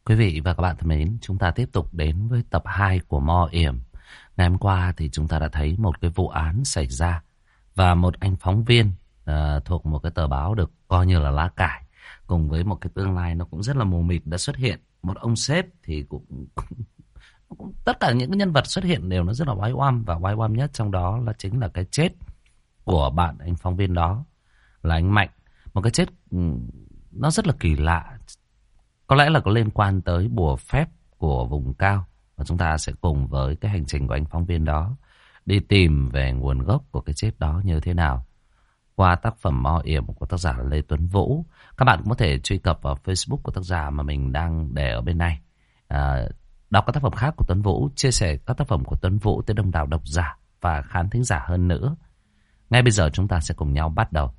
Quý vị và các bạn thân mến, chúng ta tiếp tục đến với tập 2 của Mo Yểm. Ngày hôm qua thì chúng ta đã thấy một cái vụ án xảy ra và một anh phóng viên thuộc một cái tờ báo được coi như là lá cải, cùng với một cái tương lai nó cũng rất là mù mịt đã xuất hiện. Một ông sếp thì cũng tất cả những cái nhân vật xuất hiện đều nó rất là oái oăm, và oái oăm nhất trong đó là chính là cái chết của bạn anh phóng viên đó là anh Mạnh. Một cái chết nó rất là kỳ lạ. Có lẽ là có liên quan tới bùa phép của vùng cao. Và chúng ta sẽ cùng với cái hành trình của anh phóng viên đó đi tìm về nguồn gốc của cái chết đó như thế nào. Qua tác phẩm Mo Yểm của tác giả Lê Tuấn Vũ. Các bạn cũng có thể truy cập vào Facebook của tác giả mà mình đang để ở bên này. Đọc các tác phẩm khác của Tuấn Vũ, chia sẻ các tác phẩm của Tuấn Vũ tới đông đảo độc giả và khán thính giả hơn nữa. Ngay bây giờ chúng ta sẽ cùng nhau bắt đầu.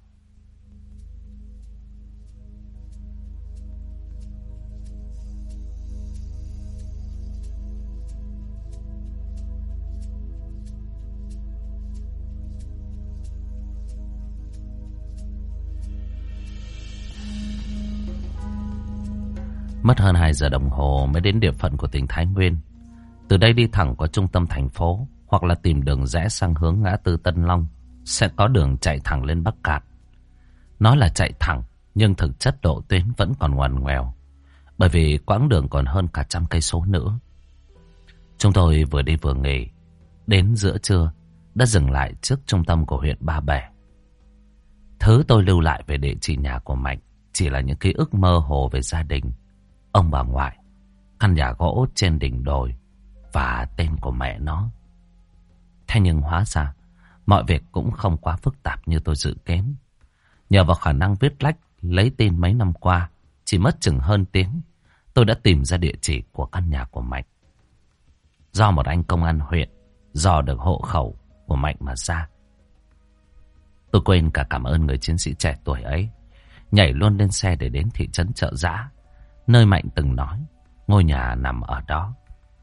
Mất hơn 2 giờ đồng hồ mới đến địa phận của tỉnh Thái Nguyên. Từ đây đi thẳng qua trung tâm thành phố, hoặc là tìm đường rẽ sang hướng ngã tư Tân Long, sẽ có đường chạy thẳng lên Bắc Cạn. Nói là chạy thẳng, nhưng thực chất độ tuyến vẫn còn ngoằn ngoèo, bởi vì quãng đường còn hơn cả 100 cây số nữa. Chúng tôi vừa đi vừa nghỉ, đến giữa trưa đã dừng lại trước trung tâm của huyện Ba Bể. Thứ tôi lưu lại về địa chỉ nhà của Mạnh chỉ là những ký ức mơ hồ về gia đình, ông bà ngoại, căn nhà gỗ trên đỉnh đồi và tên của mẹ nó. Thế nhưng hóa ra mọi việc cũng không quá phức tạp như tôi dự kiến. Nhờ vào khả năng viết lách lấy tin mấy năm qua, chỉ mất chừng hơn tiếng, tôi đã tìm ra địa chỉ của căn nhà của Mạnh. Do một anh công an huyện dò được hộ khẩu của Mạnh mà ra. Tôi quên cả cảm ơn người chiến sĩ trẻ tuổi ấy, nhảy luôn lên xe để đến thị trấn Chợ Giã, nơi Mạnh từng nói ngôi nhà nằm ở đó.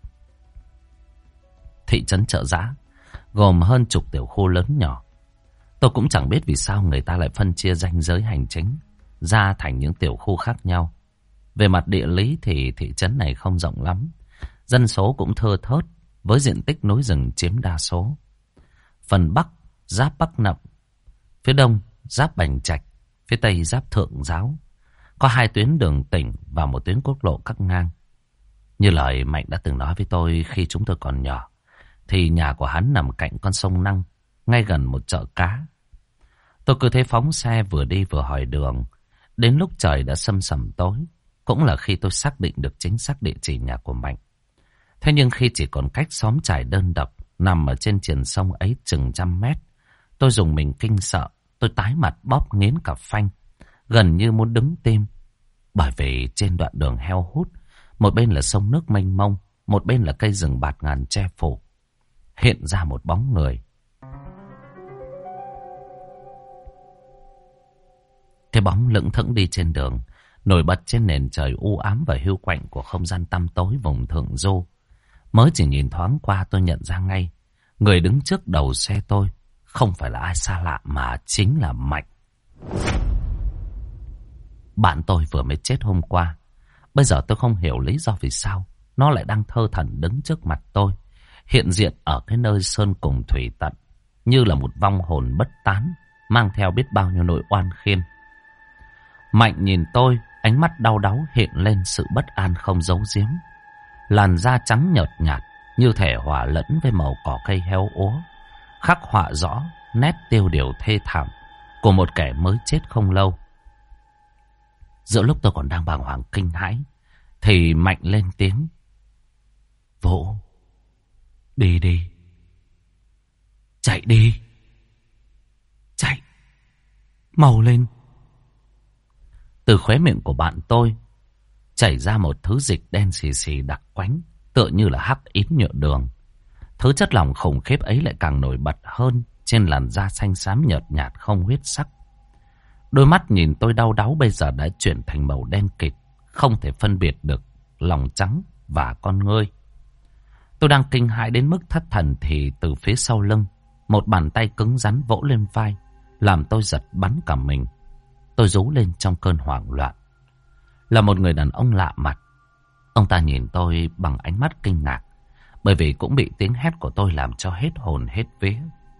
Thị trấn Chợ Giã gồm hơn chục tiểu khu lớn nhỏ. Tôi cũng chẳng biết vì sao người ta lại phân chia ranh giới hành chính ra thành những tiểu khu khác nhau. Về mặt địa lý thì thị trấn này không rộng lắm, dân số cũng thưa thớt, với diện tích núi rừng chiếm đa số. Phần Bắc giáp Bắc Nậm, phía Đông giáp Bành Trạch, phía Tây giáp Thượng Giáo. Có 2 tuyến đường tỉnh và một tuyến quốc lộ cắt ngang. Như lời Mạnh đã từng nói với tôi khi chúng tôi còn nhỏ, thì nhà của hắn nằm cạnh con sông Năng, ngay gần một chợ cá. Tôi cứ thế phóng xe vừa đi vừa hỏi đường. Đến lúc trời đã sầm sầm tối, cũng là khi tôi xác định được chính xác địa chỉ nhà của Mạnh. Thế nhưng khi chỉ còn cách xóm trải đơn độc nằm ở trên triền sông ấy chừng 100 mét, tôi dùng mình kinh sợ. Tôi tái mặt bóp nghiến cả phanh, gần như muốn đứng tim. Bởi vì trên đoạn đường heo hút, một bên là sông nước mênh mông, một bên là cây rừng bạt ngàn che phủ, hiện ra một bóng người. Cái bóng lững thững đi trên đường, nổi bật trên nền trời u ám và hiu quạnh của không gian tăm tối vùng Thượng Du. Mới chỉ nhìn thoáng qua tôi nhận ra ngay, người đứng trước đầu xe tôi không phải là ai xa lạ mà chính là Mạnh. Bạn tôi vừa mới chết hôm qua. Bây giờ tôi không hiểu lý do vì sao nó lại đang thơ thẩn đứng trước mặt tôi, hiện diện ở cái nơi sơn cùng thủy tận, như là một vong hồn bất tán, mang theo biết bao nhiêu nỗi oan khiên. Mạnh nhìn tôi, ánh mắt đau đáu hiện lên sự bất an không giấu giếm. Làn da trắng nhợt nhạt, như thể hòa lẫn với màu cỏ cây héo úa, khắc họa rõ nét tiêu điều thê thảm của một kẻ mới chết không lâu. Giữa lúc tôi còn đang bàng hoàng kinh hãi, thì Mạnh lên tiếng: "Vũ, đi đi, chạy đi, chạy, mau lên." Từ khóe miệng của bạn tôi chảy ra một thứ dịch đen xì xì đặc quánh, tựa như là hắc ín nhựa đường. Thứ chất lỏng khủng khiếp ấy lại càng nổi bật hơn trên làn da xanh xám nhợt nhạt không huyết sắc. Đôi mắt nhìn tôi đau đáu bây giờ đã chuyển thành màu đen kịt, không thể phân biệt được lòng trắng và con ngươi. Tôi đang kinh hãi đến mức thất thần thì từ phía sau lưng, một bàn tay cứng rắn vỗ lên vai, làm tôi giật bắn cả mình. Tôi rú lên trong cơn hoảng loạn. Là một người đàn ông lạ mặt. Ông ta nhìn tôi bằng ánh mắt kinh ngạc, bởi vì cũng bị tiếng hét của tôi làm cho hết hồn hết vía.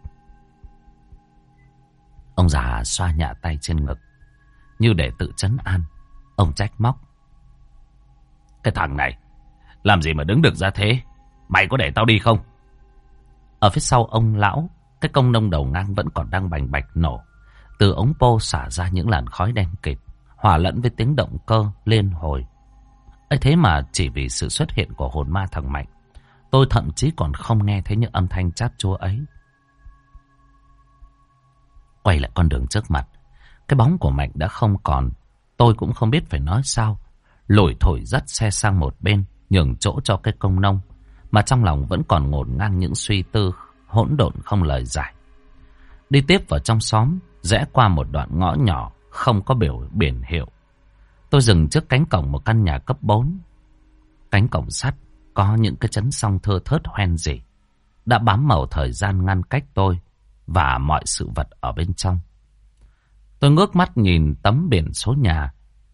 Ông già xoa nhẹ tay trên ngực, như để tự trấn an. Ông trách móc: cái thằng này, làm gì mà đứng được ra thế? Mày có để tao đi không? Ở phía sau ông lão, cái công nông đầu ngang vẫn còn đang bành bạch nổ. Từ ống pô xả ra những làn khói đen kịt, hòa lẫn với tiếng động cơ liên hồi. ấy thế mà chỉ vì sự xuất hiện của hồn ma thằng Mạnh, tôi thậm chí còn không nghe thấy những âm thanh chát chúa ấy. Quay lại con đường trước mặt, cái bóng của Mạnh đã không còn. Tôi cũng không biết phải nói sao, lủi thổi dắt xe sang một bên, nhường chỗ cho cái công nông, mà trong lòng vẫn còn ngổn ngang những suy tư hỗn độn không lời giải. Đi tiếp vào trong xóm, rẽ qua một đoạn ngõ nhỏ không có biển hiệu. Tôi dừng trước cánh cổng một căn nhà cấp 4. Cánh cổng sắt có những cái chấn song thưa thớt hoen rỉ, đã bám màu thời gian ngăn cách tôi và mọi sự vật ở bên trong. Tôi ngước mắt nhìn tấm biển số nhà,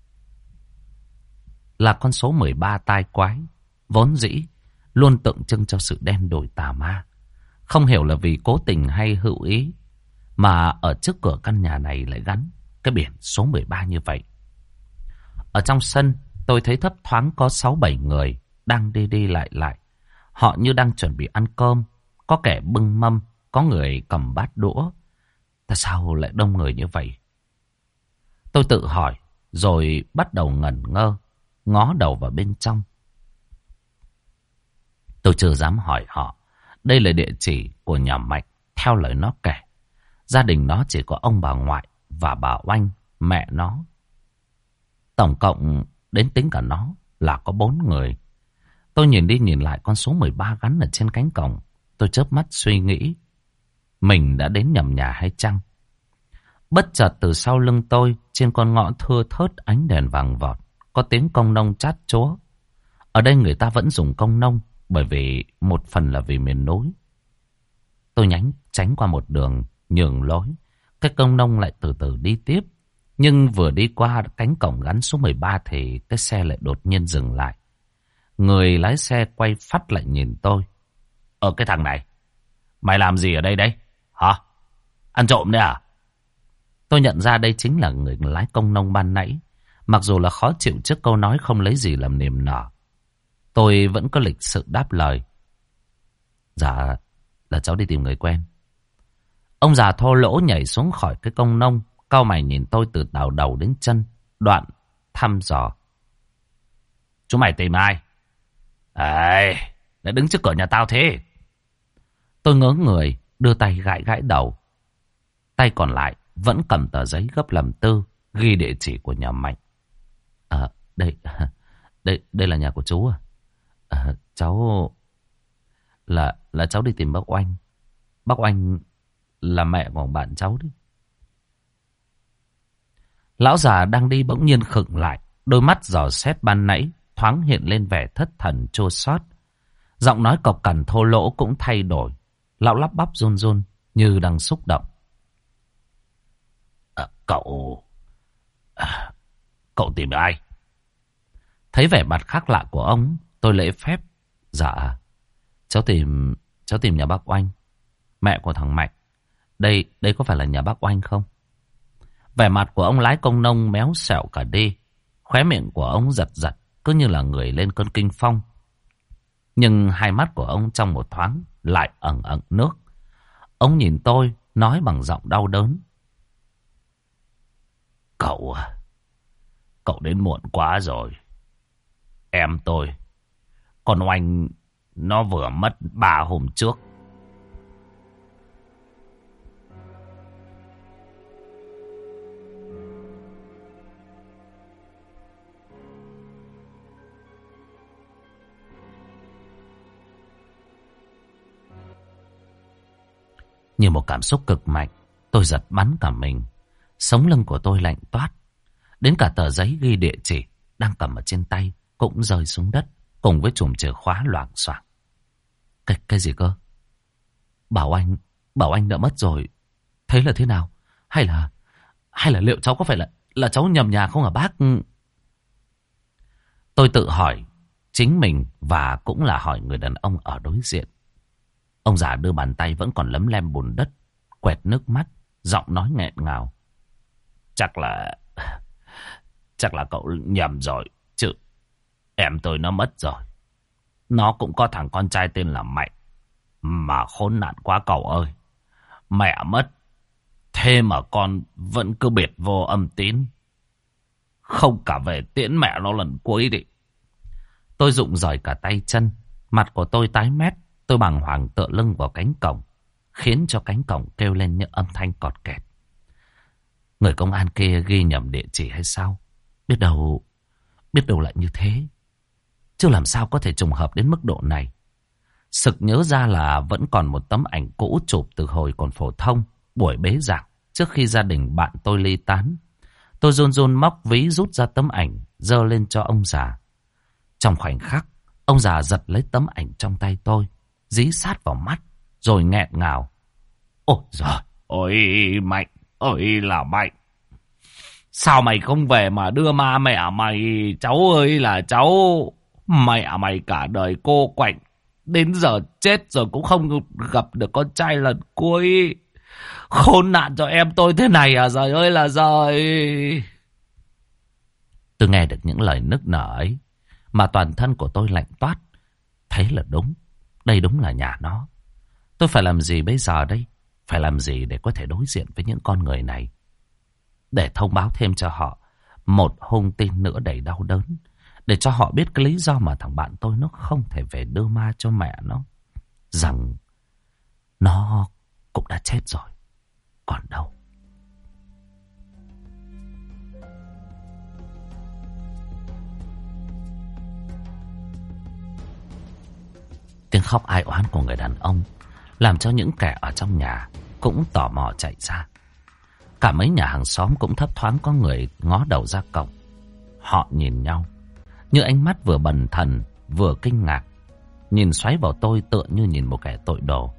là con số 13 tai quái, vốn dĩ luôn tượng trưng cho sự đen đủi tà ma. Không hiểu là vì cố tình hay hữu ý mà ở trước cửa căn nhà này lại gắn cái biển số 13 như vậy. Ở trong sân, tôi thấy thấp thoáng có 6-7 người đang đi đi lại lại. Họ như đang chuẩn bị ăn cơm, có kẻ bưng mâm, có người cầm bát đũa. Tại sao lại đông người như vậy? Tôi tự hỏi, rồi bắt đầu ngẩn ngơ, ngó đầu vào bên trong. Tôi chưa dám hỏi họ. Đây là địa chỉ của nhà Mạnh. Theo lời nó kể, gia đình nó chỉ có ông bà ngoại và bà Oanh, mẹ nó. Tổng cộng đến tính cả nó là có 4 người. Tôi nhìn đi nhìn lại con số 13 gắn ở trên cánh cổng. Tôi chớp mắt suy nghĩ, mình đã đến nhầm nhà hay chăng? Bất chợt từ sau lưng tôi, trên con ngõ thưa thớt ánh đèn vàng vọt, có tiếng công nông chát chúa. Ở đây người ta vẫn dùng công nông, bởi vì một phần là vì miền núi. Tôi tránh qua một đường, nhường lối. Cái công nông lại từ từ đi tiếp. Nhưng vừa đi qua cánh cổng gắn số 13 thì cái xe lại đột nhiên dừng lại. Người lái xe quay phắt lại nhìn tôi. Cái thằng này, mày làm gì ở đây đấy? Hả? Ăn trộm đấy à? Tôi nhận ra đây chính là người lái công nông ban nãy. Mặc dù là khó chịu trước câu nói không lấy gì làm niềm nở, tôi vẫn có lịch sự đáp lời. Dạ, là cháu đi tìm người quen. Ông già thô lỗ nhảy xuống khỏi cái công nông, cau mày nhìn tôi từ đầu đến chân, đoạn thăm dò. Chúng mày tìm ai? Ê, đã đứng trước cửa nhà tao thế? Tôi ngớ người, đưa tay gãi đầu. Tay còn lại vẫn cầm tờ giấy gấp làm tư, ghi địa chỉ của nhà Mạnh. Đây là nhà của chú à? Cháu là cháu đi tìm bác Oanh. Bác Oanh là mẹ của bạn cháu đấy. Lão già đang đi bỗng nhiên khựng lại, đôi mắt dò xét ban nãy thoáng hiện lên vẻ thất thần chua xót. Giọng nói cộc cằn thô lỗ cũng thay đổi. Lão lắp bắp run run như đang xúc động. Cậu tìm ai? Thấy vẻ mặt khác lạ của ông, tôi lễ phép. Dạ, cháu tìm nhà bác Oanh, mẹ của thằng Mạnh. Đây có phải là nhà bác Oanh không? Vẻ mặt của ông lái công nông méo xẹo cả đi. Khóe miệng của ông giật giật, cứ như là người lên cơn kinh phong. Nhưng hai mắt của ông trong một thoáng lại ẩn ẩn nước. Ông nhìn tôi, nói bằng giọng đau đớn. Cậu đến muộn quá rồi. Em tôi, con Oanh, nó vừa mất 3 hôm trước. Như một cảm xúc cực mạnh, tôi giật bắn cả mình. Sống lưng của tôi lạnh toát. Đến cả tờ giấy ghi địa chỉ đang cầm ở trên tay cũng rơi xuống đất, cùng với chùm chìa khóa loạng xoạng. Cái gì cơ? Bảo anh đã mất rồi. Thế là thế nào? Hay là liệu cháu có phải là cháu nhầm nhà không hả bác? Tôi tự hỏi, chính mình và cũng là hỏi người đàn ông ở đối diện. Ông già đưa bàn tay vẫn còn lấm lem bùn đất, quẹt nước mắt, giọng nói nghẹn ngào. Chắc là cậu nhầm rồi, chứ em tôi nó mất rồi. Nó cũng có thằng con trai tên là Mạnh. Mà khốn nạn quá cậu ơi. Mẹ mất, thế mà con vẫn cứ biệt vô âm tín. Không cả về tiễn mẹ nó lần cuối đi. Tôi rụng rời cả tay chân. Mặt của tôi tái mét. Tôi bàng hoàng tựa lưng vào cánh cổng, khiến cho cánh cổng kêu lên những âm thanh cọt kẹt. Người công an kia ghi nhầm địa chỉ hay sao? Biết đâu lại như thế. Chứ làm sao có thể trùng hợp đến mức độ này. Sực nhớ ra là vẫn còn một tấm ảnh cũ chụp từ hồi còn phổ thông, buổi bế giảng, trước khi gia đình bạn tôi ly tán. Tôi run run móc ví rút ra tấm ảnh, giơ lên cho ông già. Trong khoảnh khắc, ông già giật lấy tấm ảnh trong tay tôi, dí sát vào mắt, rồi nghẹn ngào. Ôi giời, ôi Mạnh, ôi là Mạnh. Sao mày không về mà đưa ma mẹ mày, cháu ơi là cháu. Mẹ mày cả đời cô quạnh, đến giờ chết rồi cũng không gặp được con trai lần cuối. Khốn nạn cho em tôi thế này à, giời ơi là giời. Tôi nghe được những lời nức nở ấy mà toàn thân của tôi lạnh toát. Thế là đúng, đây đúng là nhà nó. Tôi phải làm gì bây giờ đây? Phải làm gì để có thể đối diện với những con người này? Để thông báo thêm cho họ một hung tin nữa đầy đau đớn, để cho họ biết cái lý do mà thằng bạn tôi nó không thể về đưa ma cho mẹ nó, rằng nó cũng đã chết rồi, còn đâu. Tiếng khóc ai oán của người đàn ông làm cho những kẻ ở trong nhà cũng tò mò chạy ra. Cả mấy nhà hàng xóm cũng thấp thoáng có người ngó đầu ra cổng. Họ nhìn nhau như ánh mắt vừa bần thần vừa kinh ngạc, nhìn xoáy vào tôi tựa như nhìn một kẻ tội đồ.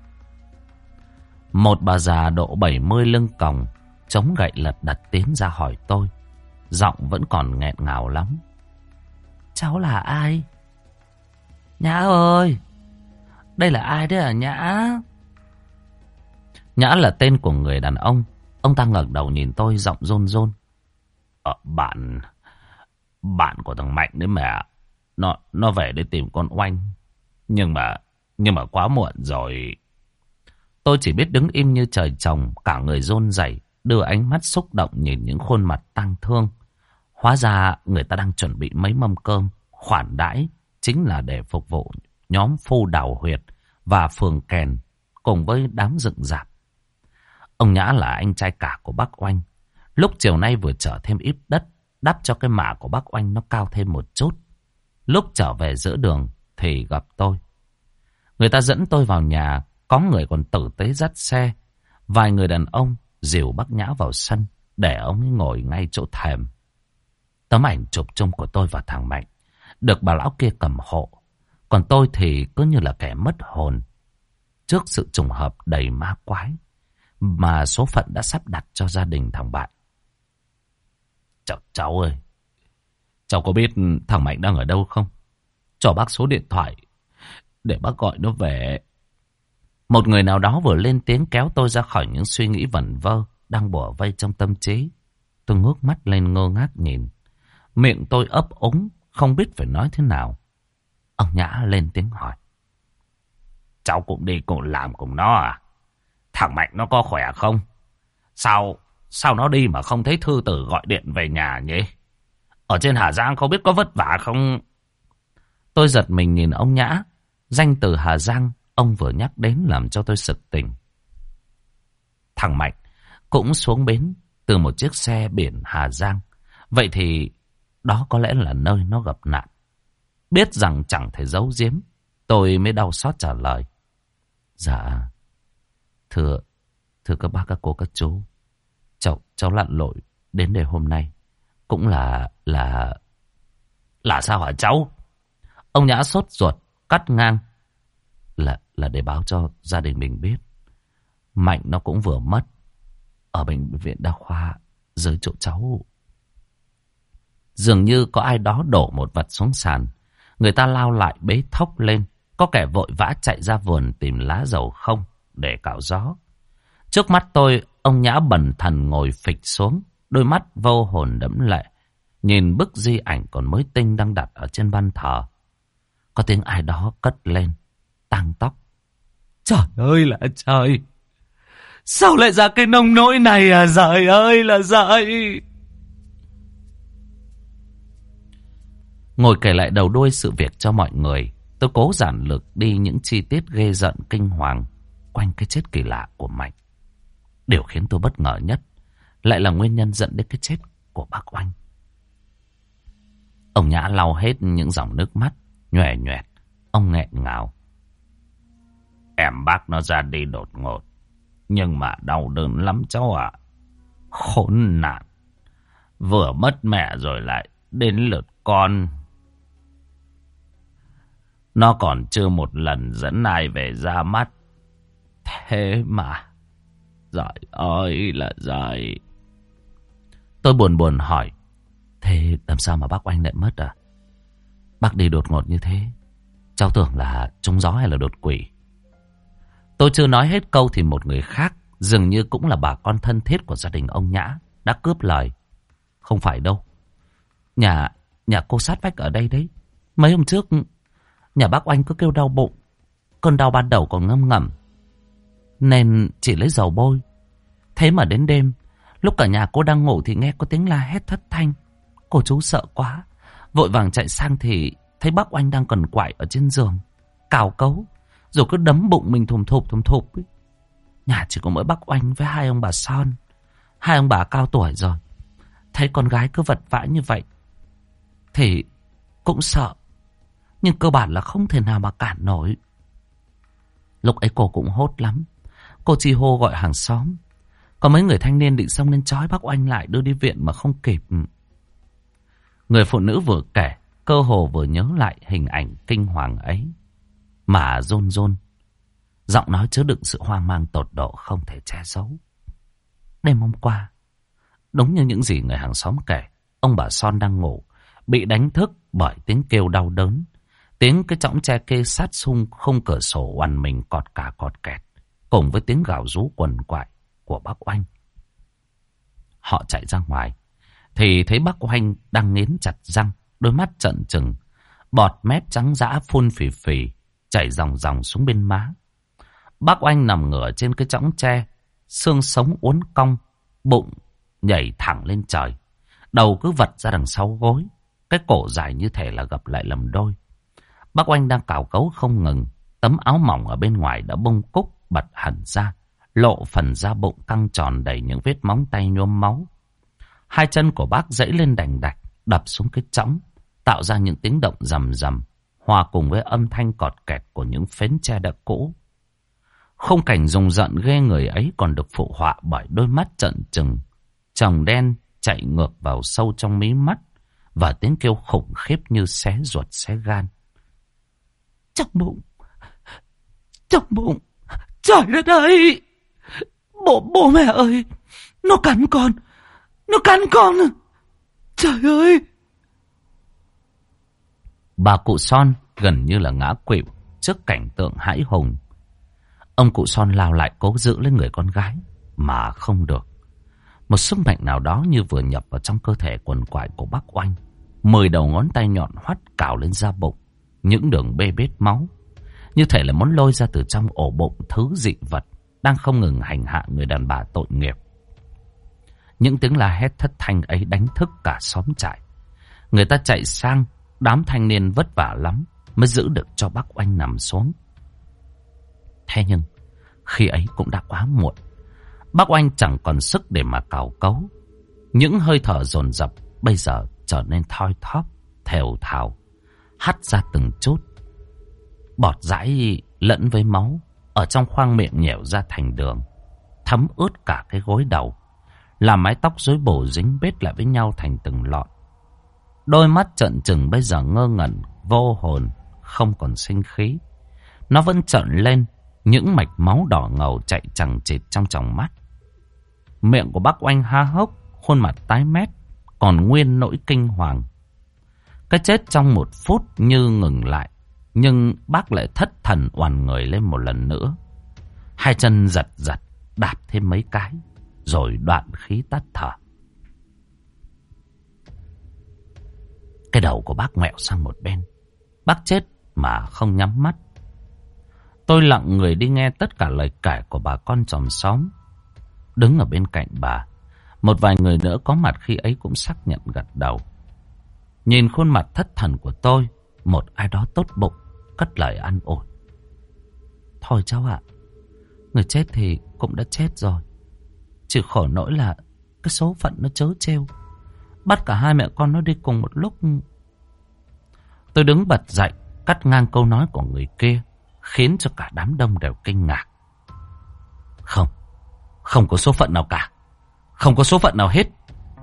Một bà già độ 70 lưng còng, chống gậy lật đật tiến ra hỏi tôi, giọng vẫn còn nghẹn ngào lắm. Cháu là ai? Nhã ơi, đây là ai đấy à Nhã? Nhã là tên của người đàn ông. Ông ta ngẩng đầu nhìn tôi, giọng run run. Bạn của thằng Mạnh đấy mẹ. Nó về để tìm con Oanh. Nhưng mà quá muộn rồi. Tôi chỉ biết đứng im như trời trồng, cả người run rẩy, đưa ánh mắt xúc động nhìn những khuôn mặt tang thương. Hóa ra người ta đang chuẩn bị mấy mâm cơm khoản đãi, chính là để phục vụ nhóm phu đào huyệt và phường kèn cùng với đám dựng rạp. Ông Nhã là anh trai cả của bác Oanh. Lúc chiều nay vừa chở thêm ít đất, đắp cho cái mả của bác Oanh nó cao thêm một chút. Lúc trở về giữa đường thì gặp tôi. Người ta dẫn tôi vào nhà, có người còn tử tế dắt xe. Vài người đàn ông dìu bác Nhã vào sân để ông ấy ngồi ngay chỗ thềm. Tấm ảnh chụp chung của tôi và thằng Mạnh được bà lão kia cầm hộ. Còn tôi thì cứ như là kẻ mất hồn trước sự trùng hợp đầy ma quái mà số phận đã sắp đặt cho gia đình thằng bạn. Cháu ơi, cháu có biết thằng Mạnh đang ở đâu không? Cho bác số điện thoại để bác gọi nó về. Một người nào đó vừa lên tiếng kéo tôi ra khỏi những suy nghĩ vẩn vơ đang bủa vây trong tâm trí. Tôi ngước mắt lên ngơ ngác nhìn. Miệng tôi ấp úng, không biết phải nói thế nào. Ông Nhã lên tiếng hỏi. Cháu cũng đi cùng làm cùng nó à? Thằng Mạnh nó có khỏe không? Sao nó đi mà không thấy thư tử gọi điện về nhà nhỉ? Ở trên Hà Giang không biết có vất vả không? Tôi giật mình nhìn ông Nhã. Danh từ Hà Giang ông vừa nhắc đến làm cho tôi sực tỉnh. Thằng Mạnh cũng xuống bến từ một chiếc xe biển Hà Giang. Vậy thì đó có lẽ là nơi nó gặp nạn. Biết rằng chẳng thể giấu giếm, tôi mới đau xót trả lời. Dạ, thưa các bác, các cô, các chú, cháu lặn lội đến đây hôm nay cũng là sao hả cháu? Ông Nhã sốt ruột cắt ngang. Là để báo cho gia đình mình biết Mạnh nó cũng vừa mất ở bệnh viện đa khoa dưới chỗ cháu. Dường như có ai đó đổ một vật xuống sàn. Người ta lao lại bế thốc lên. Có kẻ vội vã chạy ra vườn tìm lá dầu không để cạo gió. Trước mắt tôi, ông Nhã bần thần ngồi phịch xuống, đôi mắt vô hồn đẫm lệ, nhìn bức di ảnh còn mới tinh đang đặt ở trên ban thờ. Có tiếng ai đó cất lên, tang tóc. Trời ơi là trời! Sao lại ra cái nông nỗi này à? Giời ơi là giời! Ngồi kể lại đầu đuôi sự việc cho mọi người, tôi cố giản lược đi những chi tiết ghê giận kinh hoàng quanh cái chết kỳ lạ của Mạnh. Điều khiến tôi bất ngờ nhất lại là nguyên nhân dẫn đến cái chết của bác Oanh. Ông Nhã lau hết những dòng nước mắt, nhoè nhoẹt. Ông nghẹn ngào. Em bác nó ra đi đột ngột, nhưng mà đau đớn lắm cháu ạ. Khốn nạn. Vừa mất mẹ rồi lại đến lượt con. Nó còn chưa một lần dẫn ai về ra mắt. Thế mà giời ơi là giời. Tôi buồn buồn hỏi. Thế làm sao mà bác Oanh lại mất à? Bác đi đột ngột như thế, cháu tưởng là trúng gió hay là đột quỷ. Tôi chưa nói hết câu thì một người khác, dường như cũng là bà con thân thiết của gia đình ông Nhã, đã cướp lời. Không phải đâu. Nhà cô sát vách ở đây đấy. Mấy hôm trước nhà bác Oanh cứ kêu đau bụng. Cơn đau ban đầu còn ngâm ngẩm, nên chỉ lấy dầu bôi. Thế mà đến đêm, lúc cả nhà cô đang ngủ thì nghe có tiếng la hét thất thanh. Cô chú sợ quá, vội vàng chạy sang thì thấy bác Oanh đang quằn quại ở trên giường, cào cấu, rồi cứ đấm bụng mình thùm thụp ấy. Nhà chỉ có mỗi bác Oanh với hai ông bà Son. Hai ông bà cao tuổi rồi, thấy con gái cứ vật vã như vậy thì cũng sợ, nhưng cơ bản là không thể nào mà cản nổi. Lúc ấy cô cũng hốt lắm. Cô chi hô gọi hàng xóm. Có mấy người thanh niên định xông lên trói bác Oanh lại đưa đi viện mà không kịp. Người phụ nữ vừa kể, cơ hồ vừa nhớ lại hình ảnh kinh hoàng ấy mà run run. Giọng nói chứa đựng sự hoang mang tột độ không thể che giấu. Đêm hôm qua, đúng như những gì người hàng xóm kể, ông bà Son đang ngủ, bị đánh thức bởi tiếng kêu đau đớn. Tiếng cái chõng tre kê sát xung khung cửa sổ oằn mình cọt cả cọt kẹt, cùng với tiếng gào rú quằn quại của bác Oanh. Họ chạy ra ngoài thì thấy bác Oanh đang nghiến chặt răng, đôi mắt trợn trừng, bọt mép trắng dã phun phì phì chảy ròng ròng xuống bên má. Bác Oanh nằm ngửa trên cái chõng tre, xương sống uốn cong, bụng nhảy thẳng lên trời, đầu cứ vật ra đằng sau gối, cái cổ dài như thể là gập lại làm đôi. Bác Oanh đang cào cấu không ngừng, tấm áo mỏng ở bên ngoài đã bông cúc bật hẳn ra, lộ phần da bụng căng tròn đầy những vết móng tay nhuốm máu. Hai chân của bác giãy lên đành đạch, đập xuống cái chõng, tạo ra những tiếng động rầm rầm, hòa cùng với âm thanh cọt kẹt của những phến tre đã cũ. Khung cảnh rùng rợn ghê người ấy còn được phụ họa bởi đôi mắt trợn trừng, tròng đen chạy ngược vào sâu trong mí mắt, và tiếng kêu khủng khiếp như xé ruột xé gan. Trong bụng, trời đất ơi, bố mẹ ơi, nó cắn con, trời ơi. Bà cụ Son gần như là ngã quỵu trước cảnh tượng hãi hùng. Ông cụ Son lao lại cố giữ lấy người con gái mà không được. Một sức mạnh nào đó như vừa nhập vào trong cơ thể quằn quại của bác Oanh. 10 đầu ngón tay nhọn hoắt cào lên da bụng, những đường bê bết máu, như thể là muốn lôi ra từ trong ổ bụng thứ dị vật đang không ngừng hành hạ người đàn bà tội nghiệp. Những tiếng la hét thất thanh ấy đánh thức cả xóm trại. Người ta chạy sang, đám thanh niên vất vả lắm mới giữ được cho bác Oanh nằm xuống. Thế nhưng khi ấy cũng đã quá muộn. Bác Oanh chẳng còn sức để mà cào cấu. Những hơi thở dồn dập bây giờ trở nên thoi thóp, thều thào, hắt ra từng chút. Bọt dãi lẫn với máu ở trong khoang miệng nhẻo ra thành đường, thấm ướt cả cái gối đầu, làm mái tóc rối bù dính bết lại với nhau thành từng lọn. Đôi mắt trợn trừng bây giờ ngơ ngẩn, vô hồn, không còn sinh khí. Nó vẫn trợn lên, những mạch máu đỏ ngầu chạy chằng chịt trong tròng mắt. Miệng của bác Oanh há hốc, khuôn mặt tái mét, còn nguyên nỗi kinh hoàng. Cái chết trong 1 phút như ngừng lại, nhưng bác lại thất thần oằn người lên một lần nữa. Hai chân giật giật, đạp thêm mấy cái, rồi đoạn khí tắt thở. Cái đầu của bác ngoẹo sang một bên. Bác chết mà không nhắm mắt. Tôi lặng người đi nghe tất cả lời kể của bà con chòm xóm. Đứng ở bên cạnh bà, một vài người nữa có mặt khi ấy cũng xác nhận gật đầu. Nhìn khuôn mặt thất thần của tôi, một ai đó tốt bụng cất lời an ủi. Thôi cháu ạ, người chết thì cũng đã chết rồi. Chỉ khổ nỗi là cái số phận nó trớ trêu, bắt cả hai mẹ con nó đi cùng một lúc. Tôi đứng bật dậy, cắt ngang câu nói của người kia, khiến cho cả đám đông đều kinh ngạc. Không, không có số phận nào cả. Không có số phận nào hết.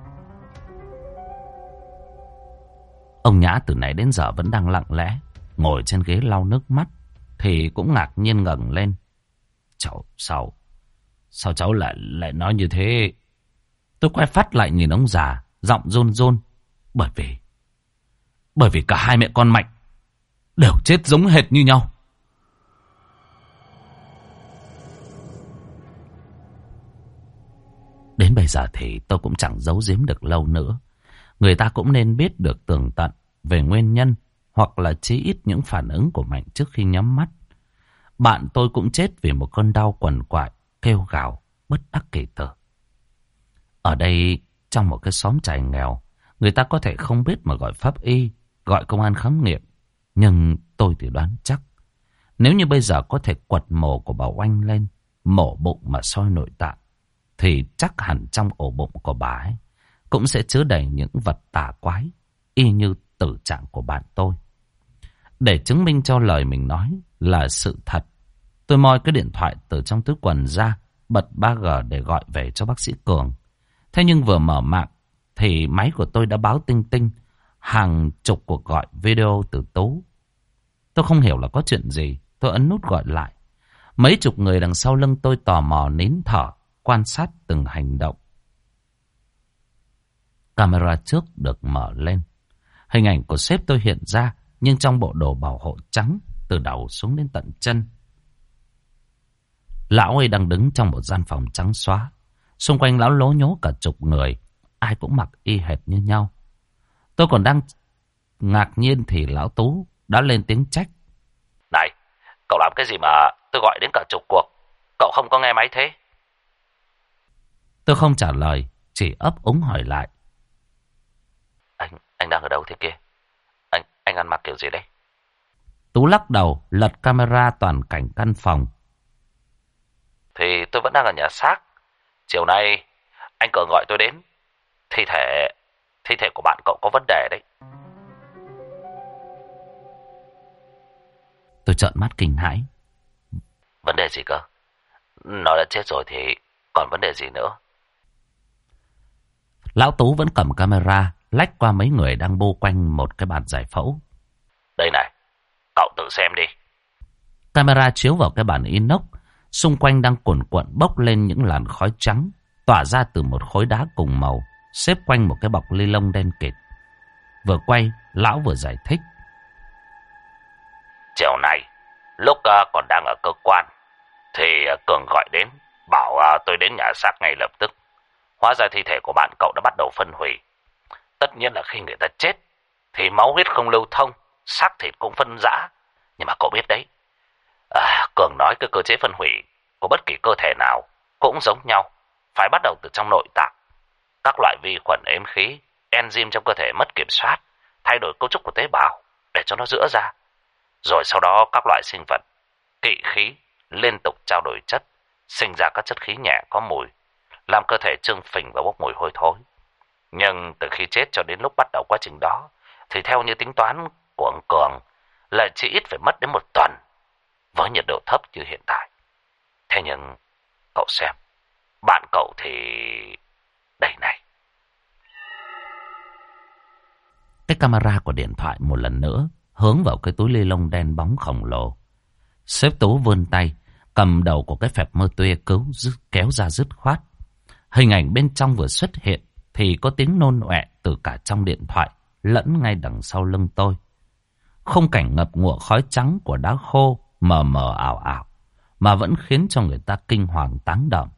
Ông Nhã từ nãy đến giờ vẫn đang lặng lẽ ngồi trên ghế lau nước mắt, thì cũng ngạc nhiên ngẩng lên. Sao cháu lại nói như thế? Tôi quay phát lại nhìn ông già, giọng run run. Bởi vì cả hai mẹ con Mạnh đều chết giống hệt như nhau. Đến bây giờ thì tôi cũng chẳng giấu giếm được lâu nữa. Người ta cũng nên biết được tường tận về nguyên nhân, hoặc là chí ít những phản ứng của Mạnh trước khi nhắm mắt. Bạn tôi cũng chết vì một cơn đau quằn quại, kêu gào, bất đắc kỳ tử. Ở đây, trong một cái xóm trài nghèo, người ta có thể không biết mà gọi pháp y, gọi công an khám nghiệm. Nhưng tôi thì đoán chắc, nếu như bây giờ có thể quật mổ của bà Oanh lên, mổ bụng mà soi nội tạng, thì chắc hẳn trong ổ bụng của bà ấy cũng sẽ chứa đầy những vật tà quái, y như tử trạng của bạn tôi. Để chứng minh cho lời mình nói là sự thật, tôi moi cái điện thoại từ trong túi quần ra, bật 3G để gọi về cho bác sĩ Cường. Thế nhưng vừa mở mạng thì máy của tôi đã báo tinh tinh hàng chục cuộc gọi video từ Tú. Tôi không hiểu là có chuyện gì, tôi ấn nút gọi lại. Mấy chục người đằng sau lưng tôi tò mò nín thở, quan sát từng hành động. Camera trước được mở lên. Hình ảnh của sếp tôi hiện ra, nhưng trong bộ đồ bảo hộ trắng từ đầu xuống đến tận chân. Lão ấy đang đứng trong một gian phòng trắng xóa. Xung quanh lão lố nhố cả chục người, ai cũng mặc y hệt như nhau. Tôi còn đang ngạc nhiên thì lão Tú đã lên tiếng trách. Này, cậu làm cái gì mà tôi gọi đến cả chục cuộc, cậu không có nghe máy thế? Tôi không trả lời, chỉ ấp úng hỏi lại. Anh đang ở đâu thế kia? Anh ăn mặc kiểu gì đấy? Tú lắc đầu, lật camera toàn cảnh căn phòng. Thì tôi vẫn đang ở nhà xác. Chiều nay anh Cường gọi tôi đến. Thi thể của bạn cậu có vấn đề đấy. Tôi trợn mắt kinh hãi. Vấn đề gì cơ? Nó đã chết rồi thì còn vấn đề gì nữa? Lão Tú vẫn cầm camera lách qua mấy người đang bô quanh một cái bàn giải phẫu. Đây này, cậu tự xem đi. Camera chiếu vào cái bàn inox, xung quanh đang cuồn cuộn bốc lên những làn khói trắng, tỏa ra từ một khối đá cùng màu, xếp quanh một cái bọc ni lông đen kịt. Vừa quay, lão vừa giải thích. Chiều nay, lúc còn đang ở cơ quan, thì Cường gọi đến, bảo tôi đến nhà xác ngay lập tức. Hóa ra thi thể của bạn cậu đã bắt đầu phân hủy. Tất nhiên là khi người ta chết, thì máu huyết không lưu thông, xác thịt cũng phân rã. Nhưng mà cậu biết đấy, Cường nói cái cơ chế phân hủy của bất kỳ cơ thể nào cũng giống nhau, phải bắt đầu từ trong nội tạng. Các loại vi khuẩn êm khí, enzyme trong cơ thể mất kiểm soát, thay đổi cấu trúc của tế bào để cho nó rữa ra. Rồi sau đó các loại sinh vật, kỵ khí liên tục trao đổi chất, sinh ra các chất khí nhẹ có mùi, làm cơ thể trương phình và bốc mùi hôi thối. Nhưng từ khi chết cho đến lúc bắt đầu quá trình đó, thì theo như tính toán của ông Cường, là chỉ ít phải mất đến 1 tuần với nhiệt độ thấp như hiện tại. Thế nhưng cậu xem, bạn cậu thì đây này. Cái camera của điện thoại một lần nữa hướng vào cái túi ni lông đen bóng khổng lồ. Sếp Tú vươn tay cầm đầu của cái phẹp mơ tuê kéo ra dứt khoát. Hình ảnh bên trong vừa xuất hiện thì có tiếng nôn ọe từ cả trong điện thoại lẫn ngay đằng sau lưng tôi. Khung cảnh ngập ngụa khói trắng của đá khô mờ mờ ảo ảo mà vẫn khiến cho người ta kinh hoàng táng động.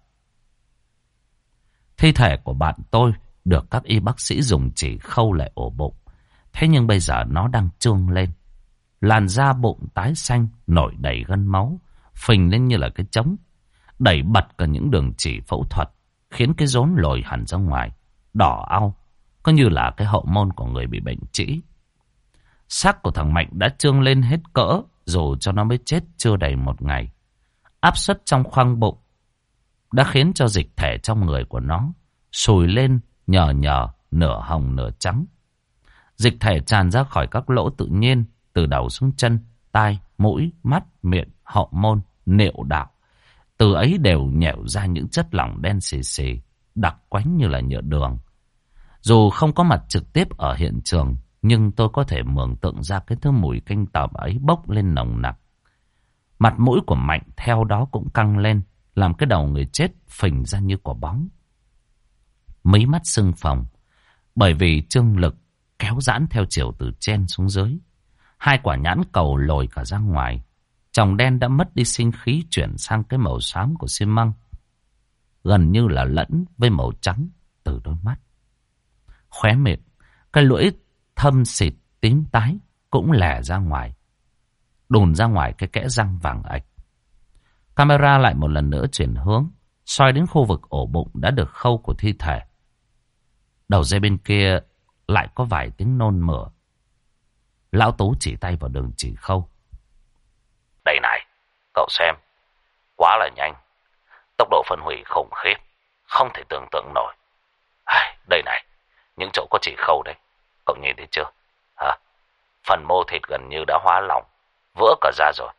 Thi thể của bạn tôi được các y bác sĩ dùng chỉ khâu lại ổ bụng. Thế nhưng bây giờ nó đang trương lên. Làn da bụng tái xanh, nổi đầy gân máu, phình lên như là cái trống, đẩy bật cả những đường chỉ phẫu thuật, khiến cái rốn lồi hẳn ra ngoài, đỏ au, có như là cái hậu môn của người bị bệnh trĩ. Xác của thằng Mạnh đã trương lên hết cỡ, dù cho nó mới chết chưa đầy một ngày. Áp suất trong khoang bụng đã khiến cho dịch thể trong người của nó sùi lên nhờ nhờ, nửa hồng nửa trắng. Dịch thể tràn ra khỏi các lỗ tự nhiên, từ đầu xuống chân, tai, mũi, mắt, miệng, hậu môn, niệu đạo. Từ ấy đều nhẻo ra những chất lỏng đen xì xì, đặc quánh như là nhựa đường. Dù không có mặt trực tiếp ở hiện trường, nhưng tôi có thể mường tượng ra cái thứ mùi canh tởm ấy bốc lên nồng nặc. Mặt mũi của Mạnh theo đó cũng căng lên, làm cái đầu người chết phình ra như quả bóng. Mấy mắt sưng phồng, bởi vì trương lực kéo giãn theo chiều từ trên xuống dưới. Hai quả nhãn cầu lồi cả ra ngoài. Tròng đen đã mất đi sinh khí, chuyển sang cái màu xám của xi măng, gần như là lẫn với màu trắng từ đôi mắt. Khóe miệng, cái lưỡi thâm xịt tím tái cũng lẻ ra ngoài, đùn ra ngoài cái kẽ răng vàng ạch. Camera lại một lần nữa chuyển hướng, soi đến khu vực ổ bụng đã được khâu của thi thể. Đầu dây bên kia lại có vài tiếng nôn mửa. Lão Tú chỉ tay vào đường chỉ khâu. Đây này, cậu xem, quá là nhanh. Tốc độ phân hủy khủng khiếp, không thể tưởng tượng nổi. Đây này, những chỗ có chỉ khâu đấy, cậu nhìn thấy chưa? Hả? Phần mô thịt gần như đã hóa lỏng, vỡ cả ra rồi.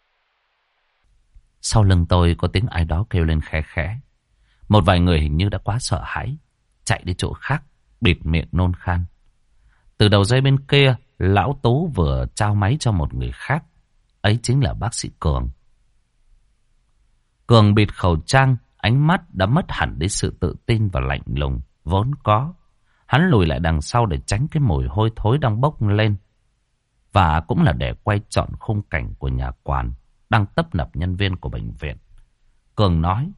Sau lưng tôi có tiếng ai đó kêu lên khẽ khẽ. Một vài người hình như đã quá sợ hãi, chạy đi chỗ khác, bịt miệng nôn khan. Từ đầu dây bên kia, Lão Tú vừa trao máy cho một người khác. Ấy chính là bác sĩ Cường. Cường bịt khẩu trang, ánh mắt đã mất hẳn đi sự tự tin và lạnh lùng vốn có. Hắn lùi lại đằng sau để tránh cái mùi hôi thối đang bốc lên. Và cũng là để quay trọn khung cảnh của nhà quản đang tấp nập nhân viên của bệnh viện. Cường nói: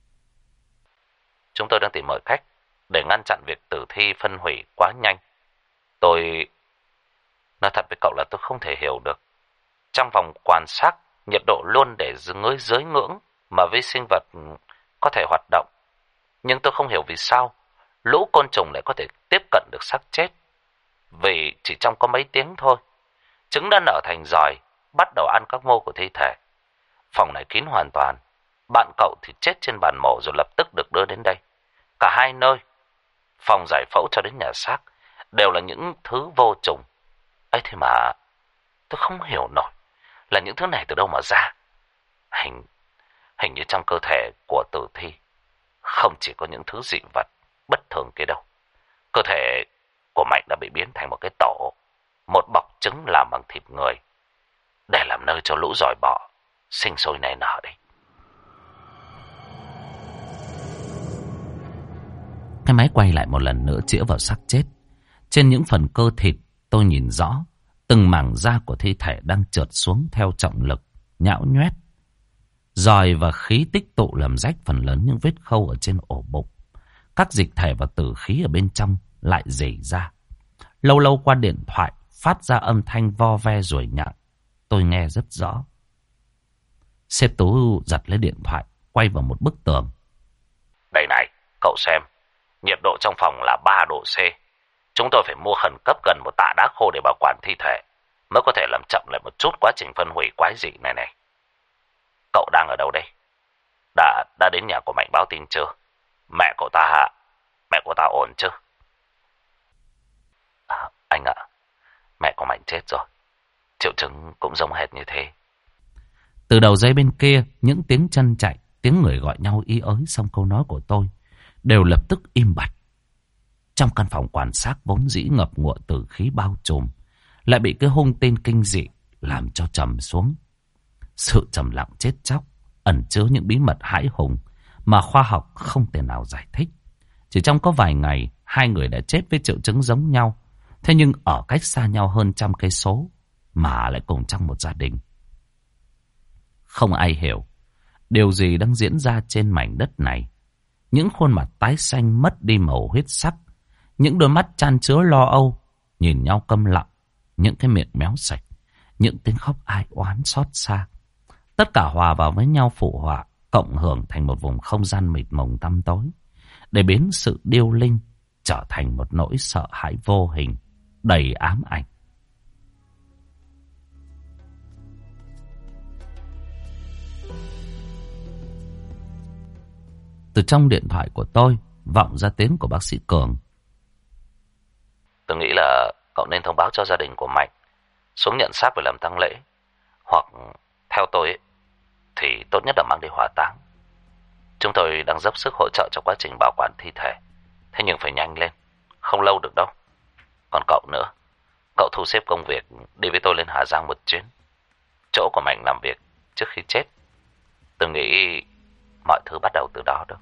Chúng tôi đang tìm mọi cách để ngăn chặn việc tử thi phân hủy quá nhanh. Tôi nói thật với cậu là tôi không thể hiểu được. Trong vòng quan sát, nhiệt độ luôn để dưới ngưỡng mà vi sinh vật có thể hoạt động. Nhưng tôi không hiểu vì sao lũ côn trùng lại có thể tiếp cận được xác chết. Vì chỉ trong có mấy tiếng thôi, trứng đã nở thành giòi, bắt đầu ăn các mô của thi thể. Phòng này kín hoàn toàn. Bạn cậu thì chết trên bàn mổ rồi lập tức được đưa đến đây. Cả hai nơi, phòng giải phẫu cho đến nhà xác, đều là những thứ vô trùng. Ấy thế mà tôi không hiểu nổi là những thứ này từ đâu mà ra. Hình như trong cơ thể của tử thi không chỉ có những thứ dị vật bất thường kia đâu. Cơ thể của Mạnh đã bị biến thành một cái tổ, một bọc trứng làm bằng thịt người, để làm nơi cho lũ giòi bọ sinh sôi nảy nở đấy. Cái máy quay lại một lần nữa chĩa vào xác chết. Trên những phần cơ thịt tôi nhìn rõ từng mảng da của thi thể đang trượt xuống theo trọng lực, nhão nhoét. Giòi và khí tích tụ làm rách phần lớn những vết khâu ở trên ổ bụng. Các dịch thể và tử khí ở bên trong lại rỉ ra. Lâu lâu qua điện thoại phát ra âm thanh vo ve ruồi nhặng. Tôi nghe rất rõ. Sếp Tú giật lấy điện thoại, quay vào một bức tường. Đây này, cậu xem. Nhiệt độ trong phòng là 3 độ C. Chúng tôi phải mua khẩn cấp gần một tạ đá khô để bảo quản thi thể, mới có thể làm chậm lại một chút quá trình phân hủy quái dị này này. Cậu đang ở đâu đây? Đã đến nhà của Mạnh báo tin chưa? Mẹ cậu ta ổn chứ? Anh ạ, mẹ của Mạnh chết rồi. Triệu chứng cũng giống hệt như thế. Từ đầu dây bên kia, những tiếng chân chạy, tiếng người gọi nhau ý ới xong câu nói của tôi đều lập tức im bặt. Trong căn phòng quan sát vốn dĩ ngập ngụa tử khí bao trùm, lại bị cái hung tên kinh dị làm cho trầm xuống. Sự trầm lặng chết chóc ẩn chứa những bí mật hãi hùng mà khoa học không thể nào giải thích. Chỉ trong có vài ngày, hai người đã chết với triệu chứng giống nhau, Thế nhưng ở cách xa nhau hơn 100 cây số mà lại cùng trong một gia đình. Không ai hiểu điều gì đang diễn ra trên mảnh đất này. Những khuôn mặt tái xanh mất đi màu huyết sắc, những đôi mắt chan chứa lo âu, nhìn nhau câm lặng, những cái miệng méo sạch, những tiếng khóc ai oán xót xa. Tất cả hòa vào với nhau phụ họa, cộng hưởng thành một vùng không gian mịt mùng tăm tối, để biến sự điêu linh trở thành một nỗi sợ hãi vô hình, đầy ám ảnh. Từ trong điện thoại của tôi vọng ra tiếng của bác sĩ Cường. Tôi nghĩ là cậu nên thông báo cho gia đình của Mạnh xuống nhận xác và làm tang lễ. Hoặc theo tôi ấy, thì tốt nhất là mang đi hỏa táng. Chúng tôi đang dốc sức hỗ trợ cho quá trình bảo quản thi thể. Thế nhưng phải nhanh lên, không lâu được đâu. Còn cậu nữa, cậu thu xếp công việc đi với tôi lên Hà Giang một chuyến. Chỗ của Mạnh làm việc trước khi chết. Tôi nghĩ mọi thứ bắt đầu từ đó đâu.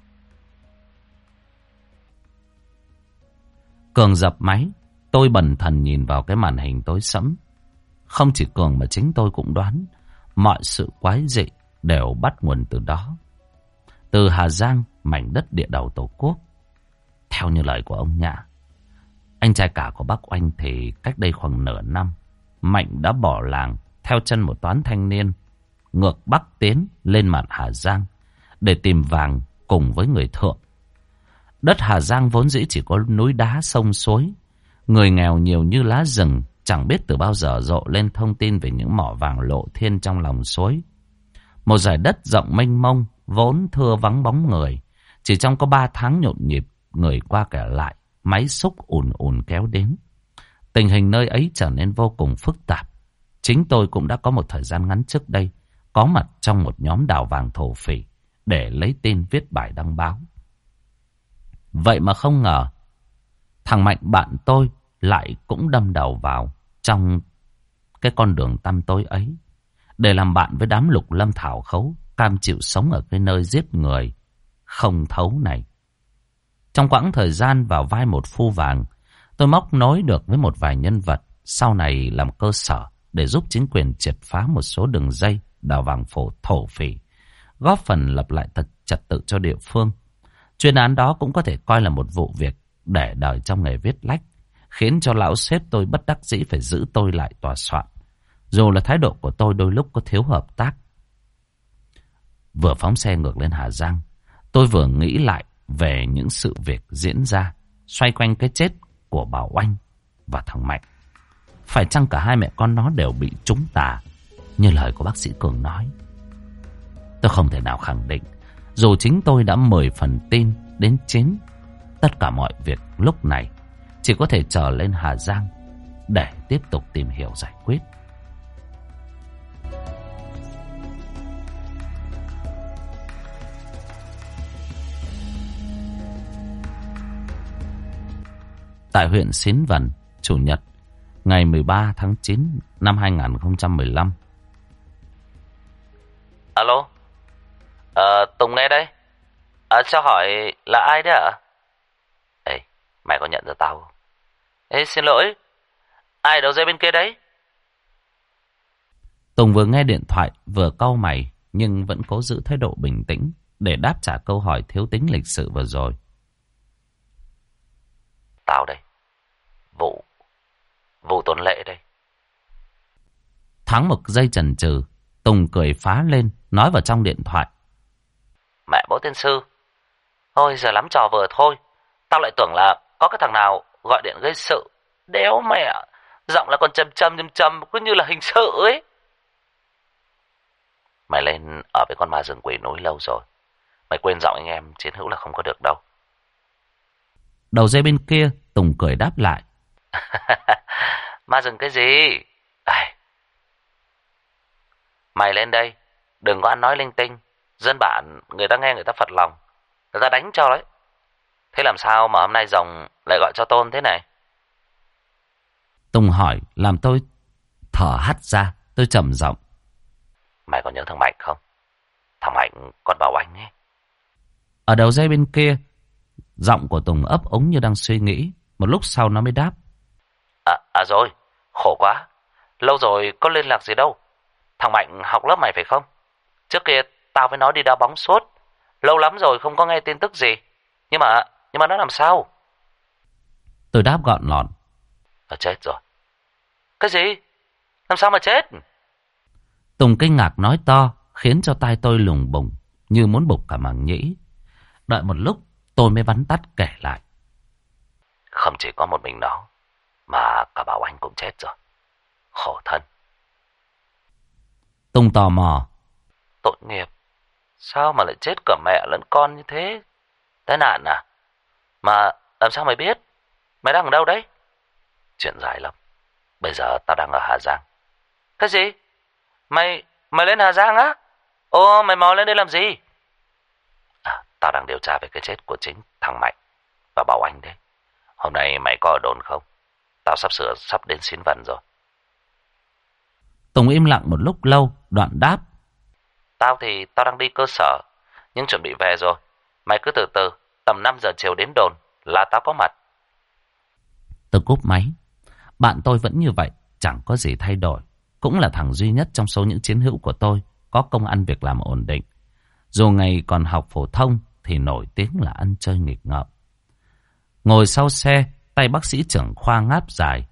Cường dập máy. Tôi bần thần nhìn vào cái màn hình tối sẫm. Không chỉ Cường mà chính tôi cũng đoán mọi sự quái dị đều bắt nguồn từ đó. Từ Hà Giang, mảnh đất địa đầu Tổ quốc. Theo như lời của ông Nhã, anh trai cả của bác Oanh, thì cách đây khoảng nửa năm, Mạnh đã bỏ làng theo chân một toán thanh niên ngược Bắc tiến lên mạn Hà Giang để tìm vàng cùng với người thượng. Đất Hà Giang vốn dĩ chỉ có núi đá sông suối, người nghèo nhiều như lá rừng, chẳng biết từ bao giờ rộ lên thông tin về những mỏ vàng lộ thiên trong lòng suối. Một dải đất rộng mênh mông, vốn thưa vắng bóng người. Chỉ trong có 3 tháng nhộn nhịp, người qua kẻ lại, máy xúc ùn ùn kéo đến. Tình hình nơi ấy trở nên vô cùng phức tạp. Chính tôi cũng đã có một thời gian ngắn trước đây có mặt trong một nhóm đào vàng thổ phỉ để lấy tin viết bài đăng báo. Vậy mà không ngờ thằng Mạnh bạn tôi lại cũng đâm đầu vào trong cái con đường tăm tối ấy để làm bạn với đám lục lâm thảo khấu, cam chịu sống ở cái nơi giết người không thấu này. Trong quãng thời gian vào vai một phu vàng, tôi móc nối được với một vài nhân vật sau này làm cơ sở để giúp chính quyền triệt phá một số đường dây đào vàng thổ phỉ, góp phần lập lại trật tự cho địa phương. Chuyên án đó cũng có thể coi là một vụ việc để đời trong nghề viết lách, khiến cho lão sếp tôi bất đắc dĩ phải giữ tôi lại tòa soạn. Dù là thái độ của tôi đôi lúc có thiếu hợp tác. Vừa phóng xe ngược lên Hà Giang, tôi vừa nghĩ lại về những sự việc diễn ra xoay quanh cái chết của bà Oanh và thằng Mạnh. Phải chăng cả hai mẹ con nó đều bị trúng tà như lời của bác sĩ Cường nói? Tôi không thể nào khẳng định, dù chính tôi đã 10 phần tin đến 9. Tất cả mọi việc lúc này chỉ có thể trở lên Hà Giang để tiếp tục tìm hiểu giải quyết. Tại huyện Xín Vần, Chủ nhật, ngày 13 tháng 9 năm 2015. Alo, Tùng nghe đây. Cho hỏi là ai đấy ạ? Ê, mày có nhận ra tao không? Ê, xin lỗi, ai đầu dây bên kia đấy? Tùng vừa nghe điện thoại vừa cau mày, nhưng vẫn cố giữ thái độ bình tĩnh để đáp trả câu hỏi thiếu tính lịch sự vừa rồi. Tao đây, Vụ Tuấn Lệ đây. Thắng một giây chần chừ, Tùng cười phá lên, nói vào trong điện thoại. Mẹ bố tiên sư, thôi giờ lắm trò vừa thôi. Tao lại tưởng là có cái thằng nào gọi điện gây sự. Đéo mẹ, giọng là còn châm cứ như là hình sự ấy. Mày lên ở với con ma rừng quỷ núi lâu rồi, mày quên giọng anh em chiến hữu là không có được đâu. Đầu dây bên kia, Tùng cười đáp lại. Ma rừng cái gì? Mày lên đây, đừng có ăn nói linh tinh. Dân bản, người ta nghe người ta phật lòng, người ta đánh cho đấy. Thế làm sao mà hôm nay rồng lại gọi cho Tôn thế này? Tùng hỏi làm tôi thở hắt ra. Tôi trầm giọng. Mày còn nhớ thằng Mạnh không? Thằng Mạnh con bảo anh ấy. Ở đầu dây bên kia, giọng của Tùng ấp ống như đang suy nghĩ. Một lúc sau nó mới đáp. Rồi, khổ quá. Lâu rồi có liên lạc gì đâu. Thằng Mạnh học lớp mày phải không? Trước kia tao với nó đi đá bóng suốt. Lâu lắm rồi không có nghe tin tức gì. Nhưng mà nó làm sao? Tôi đáp gọn lọn. Nó chết rồi. Cái gì? Làm sao mà chết? Tùng kinh ngạc nói to, khiến cho tai tôi lùng bùng, như muốn bục cả màng nhĩ. Đợi một lúc, tôi mới vắn tắt kể lại. Không chỉ có một mình nó, mà cả Bảo Anh cũng chết rồi. Khổ thân. Tùng tò mò. Tội nghiệp. Sao mà lại chết cả mẹ lẫn con như thế? Tai nạn à? Mà làm sao mày biết? Mày đang ở đâu đấy? Chuyện dài lắm. Bây giờ tao đang ở Hà Giang. Cái gì? Mày lên Hà Giang á? Ồ, mày mò lên đây làm gì? Tao đang điều tra về cái chết của chính thằng Mạnh và Bảo Anh đấy. Hôm nay mày có ở đồn không? Tao sắp đến xin vận rồi. Tùng im lặng một lúc lâu, đoạn đáp. Tao đang đi cơ sở, nhưng chuẩn bị về rồi. Mày cứ từ từ, tầm 5 giờ chiều đến đồn là tao có mặt. Tôi cúp máy. Bạn tôi vẫn như vậy, chẳng có gì thay đổi. Cũng là thằng duy nhất trong số những chiến hữu của tôi có công ăn việc làm ổn định. Dù ngày còn học phổ thông thì nổi tiếng là ăn chơi nghịch ngợm. Ngồi sau xe, tay bác sĩ trưởng khoa ngáp dài.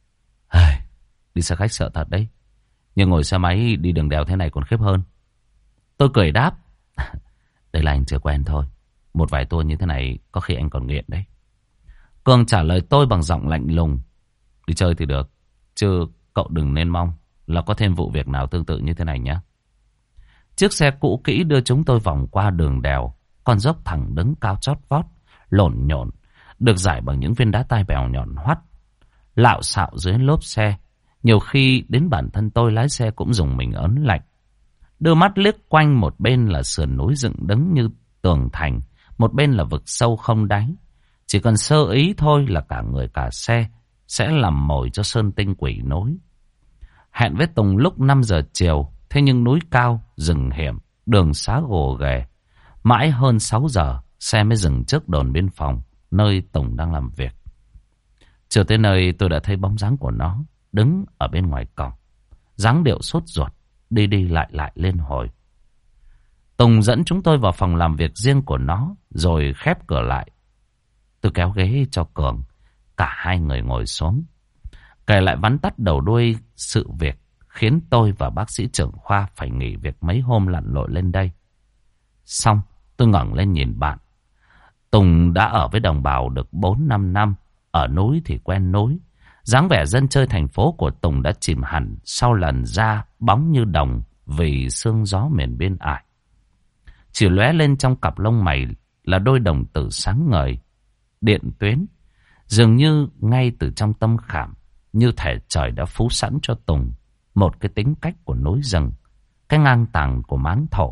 Đi xe khách sợ thật đấy. Nhưng ngồi xe máy đi đường đèo thế này còn khiếp hơn. Tôi cười đáp. Đây là anh chưa quen thôi. Một vài tour như thế này có khi anh còn nghiện đấy. Cường trả lời tôi bằng giọng lạnh lùng. Đi chơi thì được, chứ cậu đừng nên mong là có thêm vụ việc nào tương tự như thế này nhé. Chiếc xe cũ kỹ đưa chúng tôi vòng qua đường đèo. Con dốc thẳng đứng cao chót vót, lộn nhộn, được giải bằng những viên đá tai bèo nhọn hoắt, lạo xạo dưới lốp xe. Nhiều khi đến bản thân tôi lái xe cũng dùng mình ớn lạnh. Đưa mắt liếc quanh, một bên là sườn núi dựng đứng như tường thành, một bên là vực sâu không đáy. Chỉ cần sơ ý thôi là cả người cả xe sẽ làm mồi cho sơn tinh quỷ núi. Hẹn với Tùng lúc 5 giờ chiều, thế nhưng núi cao, rừng hiểm, đường xá gồ ghề. Mãi hơn 6 giờ, xe mới dừng trước đồn biên phòng, nơi Tùng đang làm việc. Chưa tới nơi tôi đã thấy bóng dáng của nó đứng ở bên ngoài cổng, dáng điệu sốt ruột, đi đi lại lại liên hồi. Tùng dẫn chúng tôi vào phòng làm việc riêng của nó, rồi khép cửa lại. Tôi kéo ghế cho Cường, cả hai người ngồi xuống, kể lại vắn tắt đầu đuôi sự việc khiến tôi và bác sĩ trưởng khoa phải nghỉ việc mấy hôm lặn lội lên đây. Xong, tôi ngẩng lên nhìn bạn. Tùng đã ở với đồng bào được 4-5 năm, ở núi thì quen núi. Dáng vẻ dân chơi thành phố của Tùng đã chìm hẳn sau lần ra bóng như đồng vì sương gió miền biên ải. Chỉ lóe lên trong cặp lông mày là đôi đồng tử sáng ngời, điện tuyến, dường như ngay từ trong tâm khảm, như thể trời đã phú sẵn cho Tùng một cái tính cách của núi rừng, cái ngang tàng của máng thổ.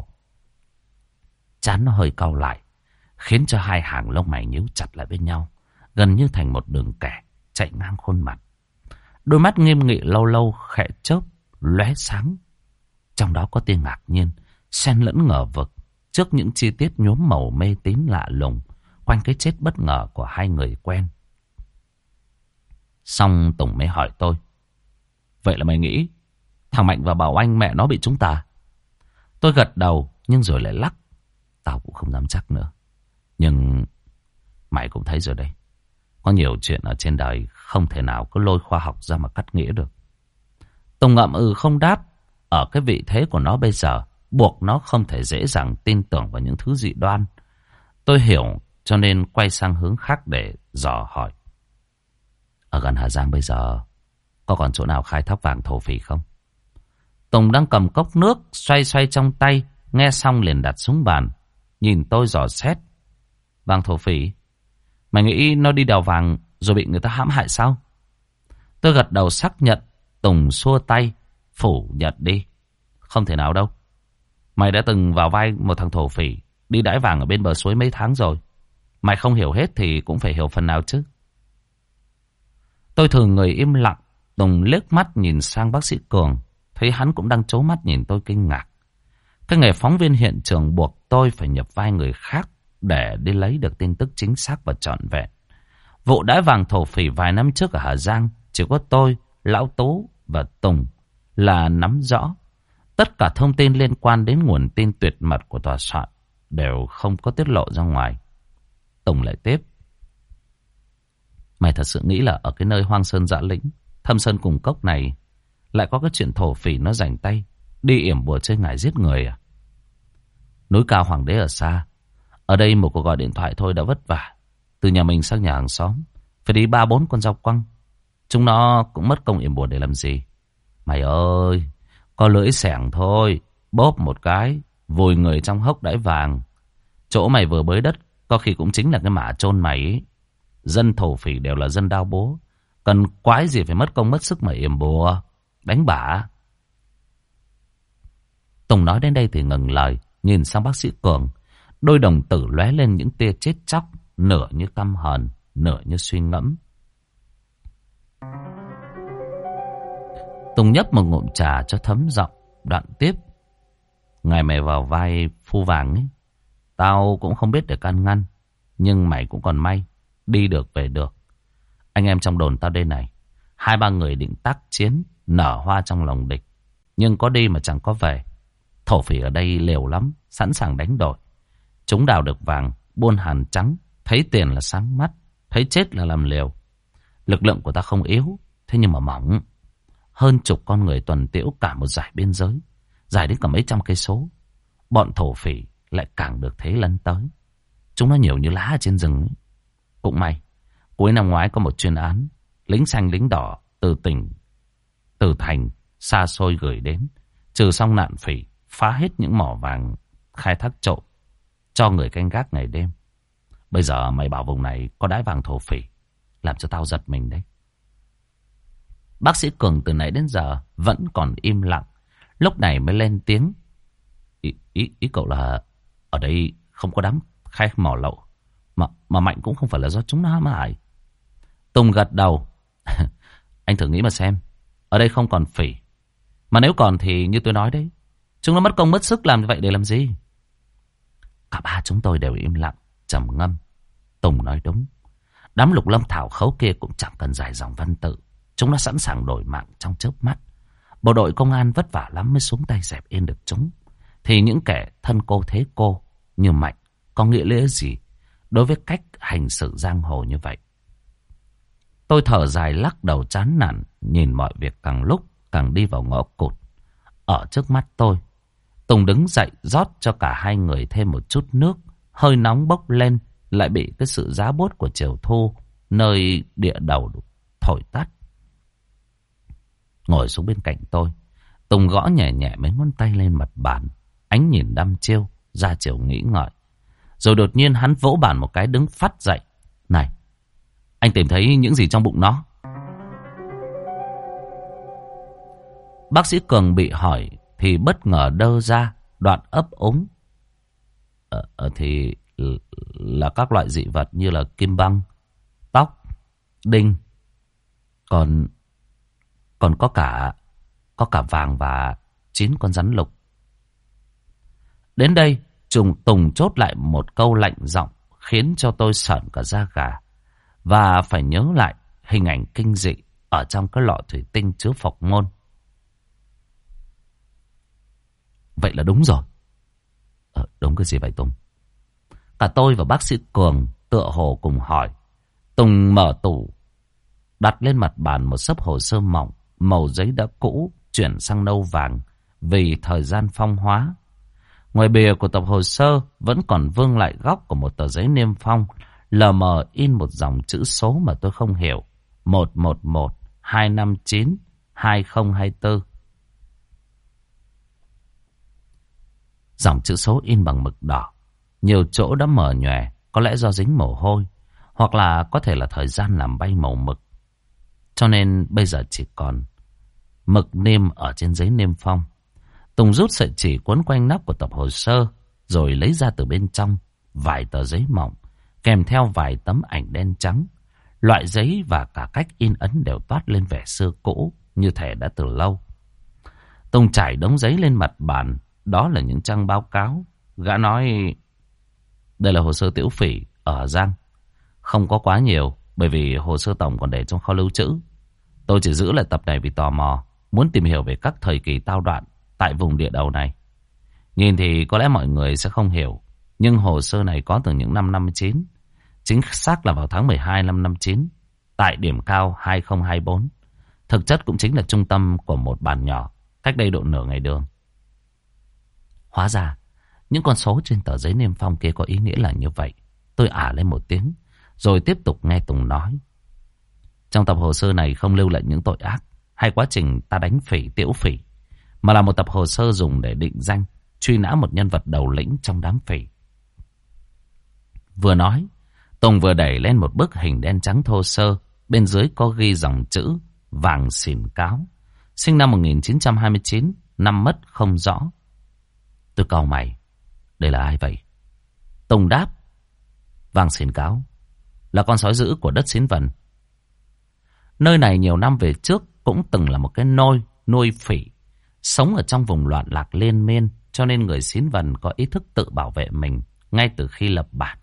Trán nó hơi cau lại, khiến cho hai hàng lông mày nhíu chặt lại bên nhau, gần như thành một đường kẻ chạy ngang khuôn mặt. Đôi mắt nghiêm nghị lâu lâu khẽ chớp, lóe sáng. Trong đó có tia ngạc nhiên, xen lẫn ngờ vực trước những chi tiết nhuốm màu mê tín lạ lùng quanh cái chết bất ngờ của hai người quen. Xong Tùng mới hỏi tôi. Vậy là mày nghĩ thằng Mạnh và Bảo Anh mẹ nó bị chúng ta? Tôi gật đầu nhưng rồi lại lắc. Tao cũng không dám chắc nữa. Nhưng mày cũng thấy rồi đấy. Có nhiều chuyện ở trên đời không thể nào cứ lôi khoa học ra mà cắt nghĩa được. Tùng ngậm không đáp. Ở cái vị thế của nó bây giờ, buộc nó không thể dễ dàng tin tưởng vào những thứ dị đoan. Tôi hiểu cho nên quay sang hướng khác để dò hỏi. Ở gần Hà Giang bây giờ có còn chỗ nào khai thác vàng thổ phỉ không? Tùng đang cầm cốc nước xoay xoay trong tay, nghe xong liền đặt xuống bàn, nhìn tôi dò xét. Vàng thổ phỉ? Mày nghĩ nó đi đào vàng rồi bị người ta hãm hại sao? Tôi gật đầu xác nhận. Tùng xua tay phủ nhận đi. Không thể nào đâu. Mày đã từng vào vai một thằng thổ phỉ đi đãi vàng ở bên bờ suối mấy tháng rồi. Mày không hiểu hết thì cũng phải hiểu phần nào chứ. Tôi thường người im lặng. Tùng liếc mắt nhìn sang bác sĩ Cường, thấy hắn cũng đang trố mắt nhìn tôi kinh ngạc. Cái nghề phóng viên hiện trường buộc tôi phải nhập vai người khác để đi lấy được tin tức chính xác và trọn vẹn. Vụ đãi vàng thổ phỉ vài năm trước ở Hà Giang chỉ có tôi, Lão Tú và Tùng là nắm rõ. Tất cả thông tin liên quan đến nguồn tin tuyệt mật của tòa soạn đều không có tiết lộ ra ngoài. Tùng lại tiếp. Mày thật sự nghĩ là ở cái nơi hoang sơn dã lĩnh, thâm sơn cùng cốc này lại có cái chuyện thổ phỉ nó rảnh tay đi yểm bùa chơi ngải giết người à? Núi cao hoàng đế ở xa, ở đây một cuộc gọi điện thoại thôi đã vất vả. Từ nhà mình sang nhà hàng xóm phải đi 3-4 con dao quăng. Chúng nó cũng mất công yểm bùa để làm gì. Mày ơi, có lưỡi xẻng thôi, bóp một cái vùi người trong hốc đãi vàng. Chỗ mày vừa bới đất có khi cũng chính là cái mả chôn mày ấy. Dân thổ phỉ đều là dân đao bố, cần quái gì phải mất công mất sức mà yểm bùa đánh bả. Tùng nói đến đây thì ngừng lời, nhìn sang bác sĩ Cường. Đôi đồng tử lóe lên những tia chết chóc, nửa như căm hờn, nửa như suy ngẫm. Tùng nhấp một ngụm trà cho thấm giọng, đoạn tiếp. Ngày mày vào vai phu vàng ấy, tao cũng không biết để can ngăn, nhưng mày cũng còn may, đi được về được. Anh em trong đồn tao đây này, 2-3 người định tác chiến, nở hoa trong lòng địch, nhưng có đi mà chẳng có về. Thổ phỉ ở đây liều lắm, sẵn sàng đánh đổi. Chúng đào được vàng, buôn hàn trắng, thấy tiền là sáng mắt, thấy chết là làm liều. Lực lượng của ta không yếu, thế nhưng mà mỏng. Hơn chục con người tuần tiễu cả một dải biên giới, dài đến cả mấy trăm cây số. Bọn thổ phỉ lại càng được thế lấn tới. Chúng nó nhiều như lá ở trên rừng ấy. Cũng may, cuối năm ngoái có một chuyên án, lính xanh lính đỏ từ thành xa xôi gửi đến, trừ xong nạn phỉ, phá hết những mỏ vàng khai thác trộm, cho người canh gác ngày đêm. Bây giờ mày bảo vùng này có đái vàng thổ phỉ, làm cho tao giật mình đấy. Bác sĩ Cường từ nãy đến giờ vẫn còn im lặng, lúc này mới lên tiếng. Ý cậu là ở đây không có đám khai mỏ lậu, mà Mạnh cũng không phải là do chúng nó hãm hại. Tùng gật đầu. Anh thử nghĩ mà xem, ở đây không còn phỉ, mà nếu còn thì như tôi nói đấy, chúng nó mất công mất sức làm như vậy để làm gì? Cả ba chúng tôi đều im lặng, trầm ngâm. Tùng nói đúng. Đám lục lâm thảo khấu kia cũng chẳng cần dài dòng văn tự. Chúng nó sẵn sàng đổi mạng trong chớp mắt. Bộ đội công an vất vả lắm mới xuống tay dẹp yên được chúng. Thì những kẻ thân cô thế cô như Mạnh có nghĩa lẽ gì đối với cách hành sự giang hồ như vậy? Tôi thở dài lắc đầu chán nản, nhìn mọi việc càng lúc càng đi vào ngõ cụt. Ở trước mắt tôi, Tùng đứng dậy rót cho cả hai người thêm một chút nước. Hơi nóng bốc lên, lại bị cái sự giá buốt của chiều thu nơi địa đầu thổi tắt. Ngồi xuống bên cạnh tôi, Tùng gõ nhẹ nhẹ mấy ngón tay lên mặt bàn, ánh nhìn đăm chiêu, ra chiều nghĩ ngợi. Rồi đột nhiên hắn vỗ bàn một cái, đứng phắt dậy. Này, anh tìm thấy những gì trong bụng nó? Bác sĩ Cường bị hỏi thì bất ngờ đơ ra, đoạn ấp úng. Thì là các loại dị vật như là kim băng, tóc, đinh. Còn có cả vàng và 9 con rắn lục. Đến đây, Tùng chốt lại một câu lạnh giọng khiến cho tôi sởn cả da gà. Và phải nhớ lại hình ảnh kinh dị ở trong cái lọ thủy tinh chứa phộc môn. Vậy là đúng rồi. Đúng cái gì vậy Tùng? Cả tôi và bác sĩ Cường tựa hồ cùng hỏi. Tùng mở tủ, đặt lên mặt bàn một xấp hồ sơ mỏng, màu giấy đã cũ, chuyển sang nâu vàng vì thời gian phong hóa. Ngoài bìa của tập hồ sơ vẫn còn vương lại góc của một tờ giấy niêm phong, lờ mờ in một dòng chữ số mà tôi không hiểu. 111-259-2024. Dòng chữ số in bằng mực đỏ, nhiều chỗ đã mờ nhòe, có lẽ do dính mồ hôi, hoặc là có thể là thời gian làm bay màu mực. Cho nên bây giờ chỉ còn mực nêm ở trên giấy niêm phong. Tùng rút sợi chỉ quấn quanh nắp của tập hồ sơ, rồi lấy ra từ bên trong vài tờ giấy mỏng, kèm theo vài tấm ảnh đen trắng. Loại giấy và cả cách in ấn đều toát lên vẻ xưa cũ, như thể đã từ lâu. Tùng trải đống giấy lên mặt bàn. Đó là những trang báo cáo. Gã nói đây là hồ sơ tiểu phỉ ở Hà Giang. Không có quá nhiều, bởi vì hồ sơ tổng còn để trong kho lưu trữ. Tôi chỉ giữ lại tập này vì tò mò, muốn tìm hiểu về các thời kỳ tao đoạn tại vùng địa đầu này. Nhìn thì có lẽ mọi người sẽ không hiểu, nhưng hồ sơ này có từ những năm 59, chính xác là vào tháng 12 năm 59, tại điểm cao 2024. Thực chất cũng chính là trung tâm của một bản nhỏ, cách đây độ nửa ngày đường. Hóa ra, những con số trên tờ giấy niêm phong kia có ý nghĩa là như vậy. Tôi ả lên một tiếng, rồi tiếp tục nghe Tùng nói. Trong tập hồ sơ này không lưu lại những tội ác hay quá trình ta đánh phỉ tiễu phỉ, mà là một tập hồ sơ dùng để định danh, truy nã một nhân vật đầu lĩnh trong đám phỉ. Vừa nói, Tùng vừa đẩy lên một bức hình đen trắng thô sơ, bên dưới có ghi dòng chữ Vàng Xỉn Cáo, sinh năm 1929, năm mất không rõ. Tôi cau mày, đây là ai vậy? Tùng đáp, Vàng Xỉn Cáo là con sói dữ của đất Xín Vần. Nơi này nhiều năm về trước cũng từng là một cái nôi nuôi phỉ, sống ở trong vùng loạn lạc liên miên, cho nên người Xín Vần có ý thức tự bảo vệ mình ngay từ khi lập bản.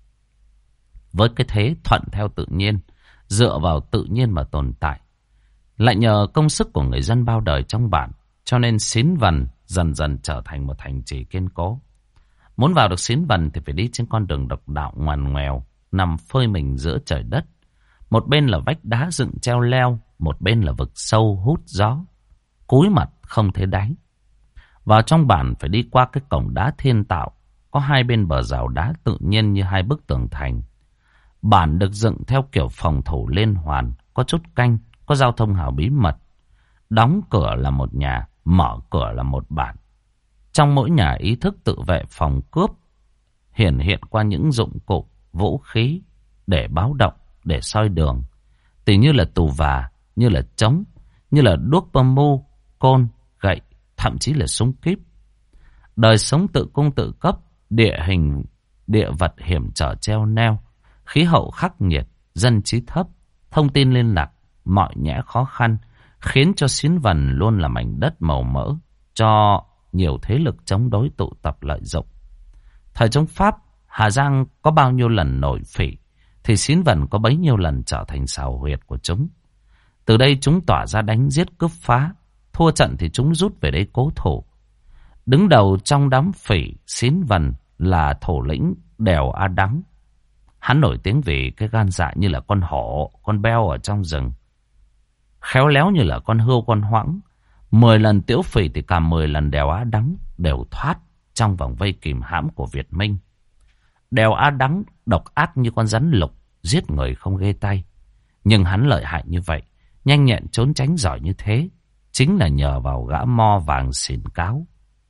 Với cái thế thuận theo tự nhiên, dựa vào tự nhiên mà tồn tại, lại nhờ công sức của người dân bao đời trong bản, cho nên Xín Vần dần dần trở thành một thành trì kiên cố. Muốn vào được Xín Vần thì phải đi trên con đường độc đạo ngoằn ngoèo, nằm phơi mình giữa trời đất. Một bên là vách đá dựng treo leo, một bên là vực sâu hút gió, cúi mặt không thấy đáy. Vào trong bản phải đi qua cái cổng đá thiên tạo, có hai bên bờ rào đá tự nhiên như hai bức tường thành. Bản được dựng theo kiểu phòng thủ liên hoàn, có chốt canh, có giao thông hào bí mật. Đóng cửa là một nhà, mở cửa là một bản. Trong mỗi nhà ý thức tự vệ phòng cướp hiện qua những dụng cụ, vũ khí để báo động, để soi đường. Tỉ như là tù và, như là trống, như là đuốc bơm mu, côn, gậy, thậm chí là súng kíp. Đời sống tự cung tự cấp, địa hình, địa vật hiểm trở treo neo, khí hậu khắc nghiệt, dân trí thấp, thông tin liên lạc mọi nhẽ khó khăn, khiến cho Xín Vần luôn là mảnh đất màu mỡ cho nhiều thế lực chống đối tụ tập lợi dụng. Thời chống Pháp, Hà Giang có bao nhiêu lần nổi phỉ thì Xín Vần có bấy nhiêu lần trở thành sào huyệt của chúng. Từ đây chúng tỏa ra đánh giết cướp phá, thua trận thì chúng rút về đây cố thủ. Đứng đầu trong đám phỉ Xín Vần là thủ lĩnh Đèo A Đắng. Hắn nổi tiếng vì cái gan dạ như là con hổ, con beo ở trong rừng, khéo léo như là con hươu con hoãng. 10 lần tiễu phỉ thì cả 10 lần Đèo Á Đắng đều thoát trong vòng vây kìm hãm của Việt Minh. Đèo Á Đắng độc ác như con rắn lục, giết người không ghê tay. Nhưng hắn lợi hại như vậy, nhanh nhẹn trốn tránh giỏi như thế, chính là nhờ vào gã mo Vàng Xỉn Cáo.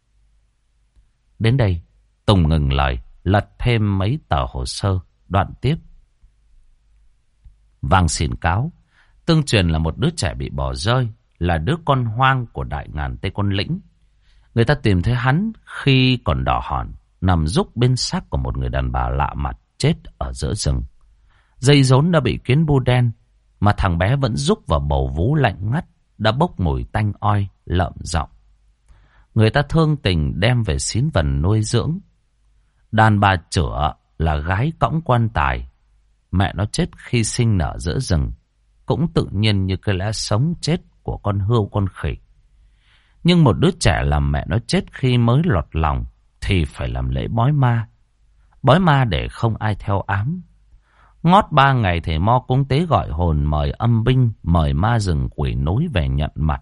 Đến đây, Tùng ngừng lời, lật thêm mấy tờ hồ sơ, đoạn tiếp. Vàng Xỉn Cáo tương truyền là một đứa trẻ bị bỏ rơi, là đứa con hoang của Đại Ngàn Tây Côn Lĩnh. Người ta tìm thấy hắn khi còn đỏ hòn, nằm rúc bên xác của một người đàn bà lạ mặt chết ở giữa rừng. Dây rốn đã bị kiến bu đen, mà thằng bé vẫn rúc vào bầu vú lạnh ngắt, đã bốc mùi tanh oi, lợm giọng. Người ta thương tình đem về Xín Vần nuôi dưỡng. Đàn bà Chửa là gái cõng quan tài, mẹ nó chết khi sinh nở giữa rừng, cũng tự nhiên như cái lẽ sống chết của con hươu con khỉ. Nhưng một đứa trẻ làm mẹ nó chết khi mới lọt lòng thì phải làm lễ bói ma. Bói ma để không ai theo ám. Ngót 3 ngày thầy mo cúng tế gọi hồn, mời âm binh, mời ma rừng quỷ núi về nhận mặt.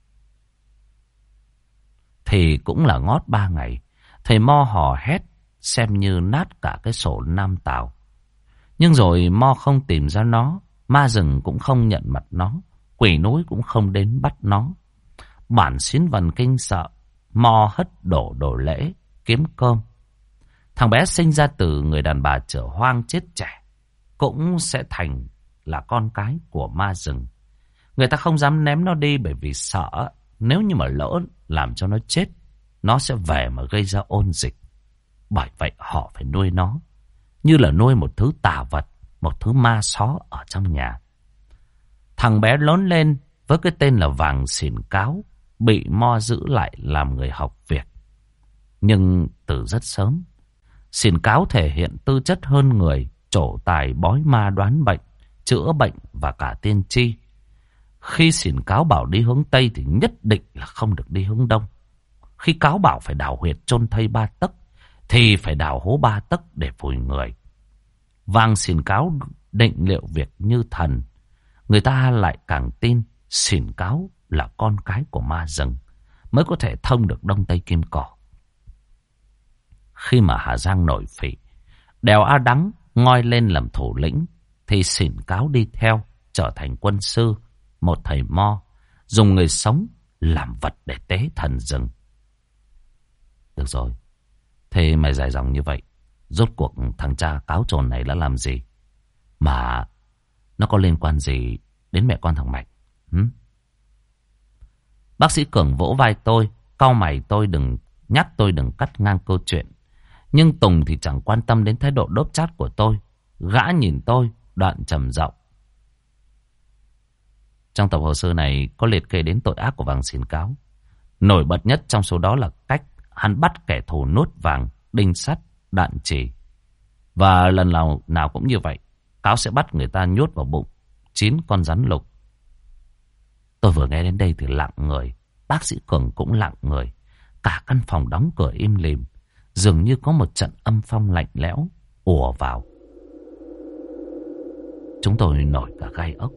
Thì cũng là ngót 3 ngày, thầy mo hò hét xem như nát cả cái sổ Nam Tào. Nhưng rồi mo không tìm ra nó, ma rừng cũng không nhận mặt nó, quỷ núi cũng không đến bắt nó. Bản Xín Vần kinh sợ, mo hất đổ lễ, kiếm cơm. Thằng bé sinh ra từ người đàn bà Chửa hoang chết trẻ, cũng sẽ thành là con cái của ma rừng. Người ta không dám ném nó đi bởi vì sợ nếu như mà lỡ làm cho nó chết, nó sẽ về mà gây ra ôn dịch. Bởi vậy họ phải nuôi nó như là nuôi một thứ tà vật, một thứ ma só ở trong nhà. Thằng bé lớn lên với cái tên là Vàng Xỉn Cáo, bị mo giữ lại làm người học việc. Nhưng từ rất sớm, Xỉn Cáo thể hiện tư chất hơn người, trổ tài bói ma đoán bệnh, chữa bệnh và cả tiên tri. Khi xỉn cáo bảo đi hướng Tây thì nhất định là không được đi hướng Đông. Khi cáo bảo phải đào huyệt chôn thây 3 tấc thì phải đào hố 3 tấc để vùi người. Vang xỉn cáo định liệu việc như thần. Người ta lại càng tin xỉn cáo là con cái của ma rừng, mới có thể thông được Đông Tây Kim Cỏ. Khi mà Hà Giang nổi phỉ, đèo A Đắng ngoi lên làm thủ lĩnh, thì xỉn cáo đi theo, trở thành quân sư, một thầy mo, dùng người sống làm vật để tế thần rừng. Được rồi, thế mày dài dòng như vậy, rốt cuộc thằng cha cáo trồn này đã làm gì? Mà nó có liên quan gì đến mẹ con thằng Mạnh? Bác sĩ Cường vỗ vai tôi, cau mày nhắc tôi đừng cắt ngang câu chuyện. Nhưng Tùng thì chẳng quan tâm đến thái độ đốp chát của tôi. Gã nhìn tôi, đoạn trầm giọng. Trong tập hồ sơ này có liệt kê đến tội ác của Vàng Xỉn Cáo. Nổi bật nhất trong số đó là cách hắn bắt kẻ thù nuốt vàng, đinh sắt, đạn chỉ. Và lần nào cũng như vậy, Cáo sẽ bắt người ta nhốt vào bụng 9 con rắn lục. Tôi vừa nghe đến đây thì lặng người. Bác sĩ Cường cũng lặng người. Cả căn phòng đóng cửa im lìm, dường như có một trận âm phong lạnh lẽo ùa vào. Chúng tôi nổi cả gai ốc.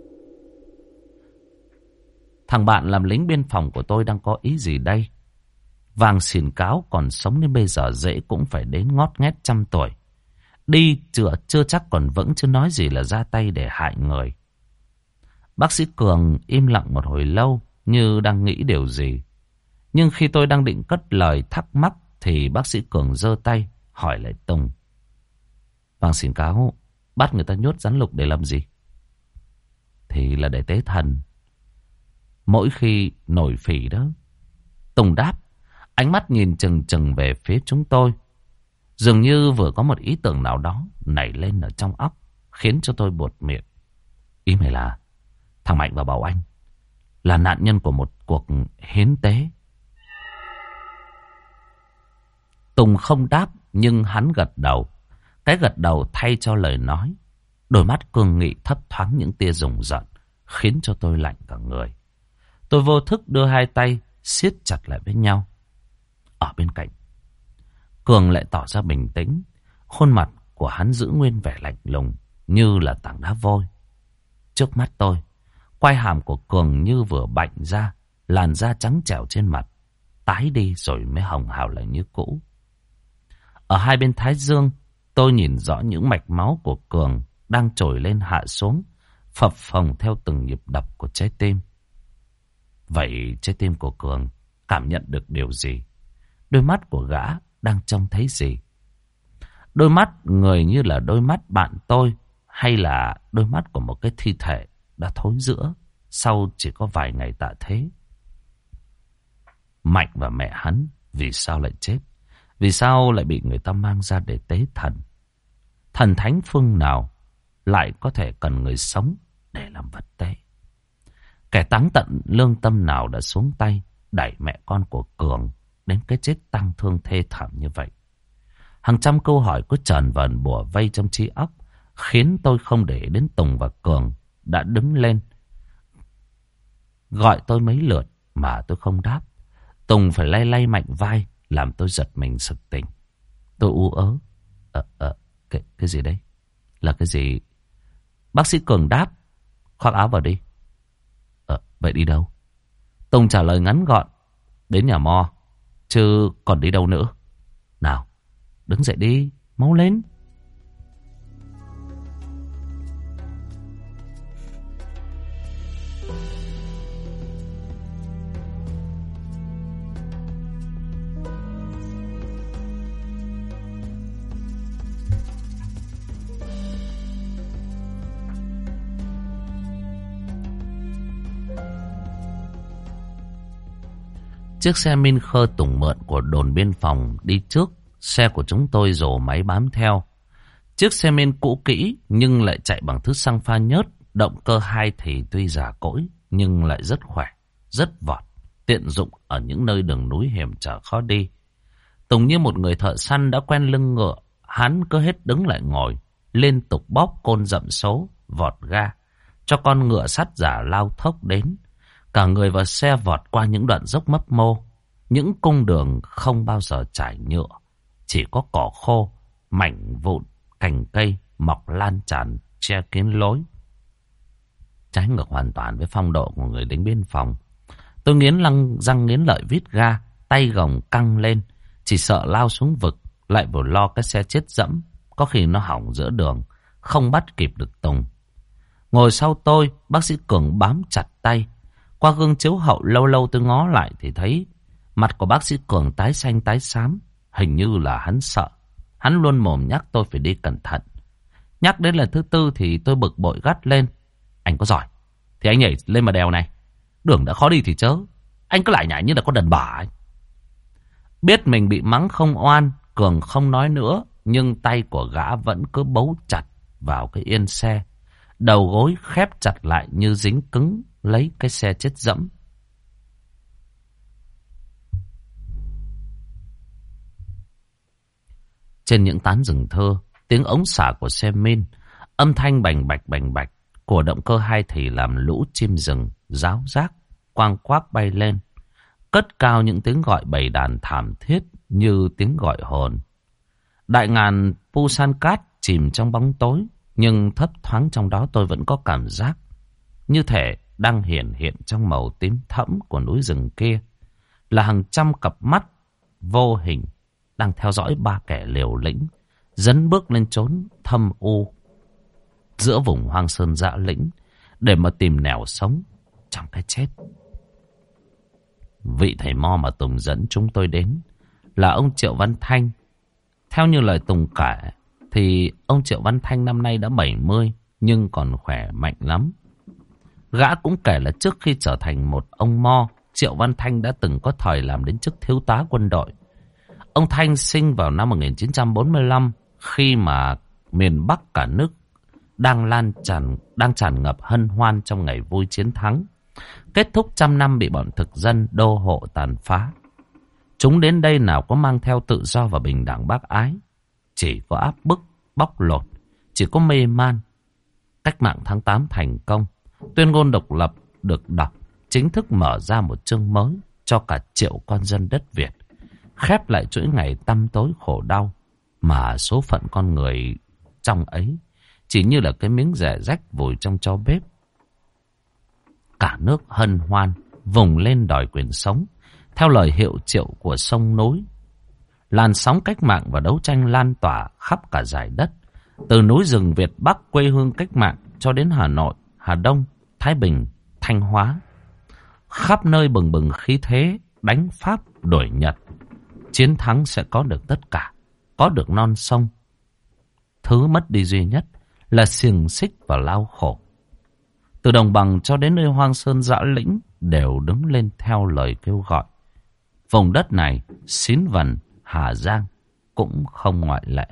Thằng bạn làm lính biên phòng của tôi đang có ý gì đây? Vàng Xỉn Cáo còn sống đến bây giờ dễ cũng phải đến ngót nghét 100 tuổi. Đi chưa chắc còn vững, chứ nói gì là ra tay để hại người. Bác sĩ Cường im lặng một hồi lâu, như đang nghĩ điều gì. Nhưng khi tôi đang định cất lời thắc mắc thì bác sĩ Cường giơ tay hỏi lại Tùng. Vàng Xỉn Cáo bắt người ta nhốt rắn lục để làm gì? Thì là để tế thần. Mỗi khi nổi phỉ đó. Tùng đáp, ánh mắt nhìn chừng chừng về phía chúng tôi. Dường như vừa có một ý tưởng nào đó nảy lên ở trong óc, khiến cho tôi buột miệng. Ý mày là thằng Mạnh và Bảo Anh là nạn nhân của một cuộc hiến tế? Tùng không đáp, nhưng hắn gật đầu. Cái gật đầu thay cho lời nói. Đôi mắt cương nghị thấp thoáng những tia rùng rợn, khiến cho tôi lạnh cả người. Tôi vô thức đưa hai tay siết chặt lại với nhau. Ở bên cạnh, Cường lại tỏ ra bình tĩnh. Khuôn mặt của hắn giữ nguyên vẻ lạnh lùng, như là tảng đá vôi. Trước mắt tôi, quai hàm của Cường như vừa bạnh ra, làn da trắng trẻo trên mặt tái đi rồi mới hồng hào lại như cũ. Ở hai bên thái dương, tôi nhìn rõ những mạch máu của Cường đang trồi lên hạ xuống, phập phồng theo từng nhịp đập của trái tim. Vậy trái tim của Cường cảm nhận được điều gì? Đôi mắt của gã đang trông thấy gì? Đôi mắt người như là đôi mắt bạn tôi, hay là đôi mắt của một cái thi thể đã thối rữa sau chỉ có vài ngày tạ thế? Mạnh và mẹ hắn vì sao lại chết? Vì sao lại bị người ta mang ra để tế thần? Thần thánh phương nào lại có thể cần người sống để làm vật tế? Kẻ táng tận lương tâm nào đã xuống tay đẩy mẹ con của Cường đến cái chết tang thương thê thảm như vậy? Hàng trăm câu hỏi cứ chờn vờn bủa vây trong trí óc, khiến tôi không để đến Tùng và Cường đã đứng lên gọi tôi mấy lượt mà tôi không đáp. Tùng phải lay lay mạnh vai, làm tôi giật mình sực tỉnh. Tôi ú ớ. Cái gì đấy? Là cái gì? Bác sĩ Cường đáp, khoác áo vào đi. Vậy đi đâu? Tùng trả lời ngắn gọn, đến nhà mo, chứ còn đi đâu nữa. Nào, đứng dậy đi, mau lên. Chiếc xe Minh Khơ Tùng mượn của đồn biên phòng đi trước, xe của chúng tôi rồ máy bám theo. Chiếc xe men cũ kỹ nhưng lại chạy bằng thứ xăng pha nhớt, động cơ 2 thì tuy già cỗi nhưng lại rất khỏe, rất vọt, tiện dụng ở những nơi đường núi hiểm trở khó đi. Tùng như một người thợ săn đã quen lưng ngựa, hắn cứ hết đứng lại ngồi, liên tục bóp côn dậm số, vọt ga, cho con ngựa sắt giả lao thốc đến. Cả người và xe vọt qua những đoạn dốc mấp mô, những cung đường không bao giờ trải nhựa, chỉ có cỏ khô, mảnh vụn, cành cây mọc lan tràn che kín lối. Trái ngược hoàn toàn với phong độ của người lính biên phòng. Tôi răng nghiến lợi vít ga, tay gồng căng lên, chỉ sợ lao xuống vực, lại vừa lo cái xe chết dẫm, có khi nó hỏng giữa đường, không bắt kịp được Tùng. Ngồi sau tôi, bác sĩ Cường bám chặt tay. Qua gương chiếu hậu lâu lâu tôi ngó lại thì thấy mặt của bác sĩ Cường tái xanh tái xám, hình như là hắn sợ. Hắn luôn mồm nhắc tôi phải đi cẩn thận. Nhắc đến lần thứ tư thì tôi bực bội gắt lên. Anh có giỏi thì anh nhảy lên mà đèo này. Đường đã khó đi thì chớ. Anh cứ lại nhảy như là con đàn bà ấy. Biết mình bị mắng không oan, Cường không nói nữa, nhưng tay của gã vẫn cứ bấu chặt vào cái yên xe. Đầu gối khép chặt lại như dính cứng lấy cái xe chết dẫm. Trên những tán rừng thưa, tiếng ống xả của xe min, âm thanh bành bạch của động cơ hai thì làm lũ chim rừng ráo rác quang quác bay lên, cất cao những tiếng gọi bầy đàn thảm thiết như tiếng gọi hồn. Đại ngàn Pusan Cát chìm trong bóng tối, nhưng thấp thoáng trong đó tôi vẫn có cảm giác như thể đang hiện trong màu tím thẫm của núi rừng kia, là hàng trăm cặp mắt vô hình đang theo dõi ba kẻ liều lĩnh dấn bước lên chốn thâm u giữa vùng hoang sơn dã lĩnh để mà tìm nẻo sống trong cái chết. Vị thầy mo mà Tùng dẫn chúng tôi đến là ông Triệu Văn Thanh. Theo như lời Tùng kể thì ông Triệu Văn Thanh năm nay đã 70 nhưng còn khỏe mạnh lắm. Gã cũng kể là trước khi trở thành một ông mo, Triệu Văn Thanh đã từng có thời làm đến chức thiếu tá quân đội. Ông Thanh sinh vào năm 1945 khi mà miền Bắc cả nước đang tràn ngập hân hoan trong ngày vui chiến thắng, kết thúc 100 năm bị bọn thực dân đô hộ tàn phá. Chúng đến đây nào có mang theo tự do và bình đẳng bác ái, chỉ có áp bức, bóc lột, chỉ có mê man. Cách mạng tháng 8 thành công, tuyên ngôn độc lập được đọc, chính thức mở ra một chương mới cho cả triệu con dân đất Việt, khép lại chuỗi ngày tăm tối khổ đau mà số phận con người trong ấy chỉ như là cái miếng rẻ rách vùi trong tro bếp. Cả nước hân hoan vùng lên đòi quyền sống theo lời hiệu triệu của sông núi. Làn sóng cách mạng và đấu tranh lan tỏa khắp cả dải đất, từ núi rừng Việt Bắc quê hương cách mạng cho đến Hà Nội, Hà Đông, Thái Bình, Thanh Hóa. Khắp nơi bừng bừng khí thế đánh Pháp đuổi Nhật. Chiến thắng sẽ có được tất cả, có được non sông. Thứ mất đi duy nhất là xiềng xích và lao khổ. Từ đồng bằng cho đến nơi hoang sơn dã lĩnh đều đứng lên theo lời kêu gọi. Vùng đất này, Xín Vần, Hà Giang cũng không ngoại lệ.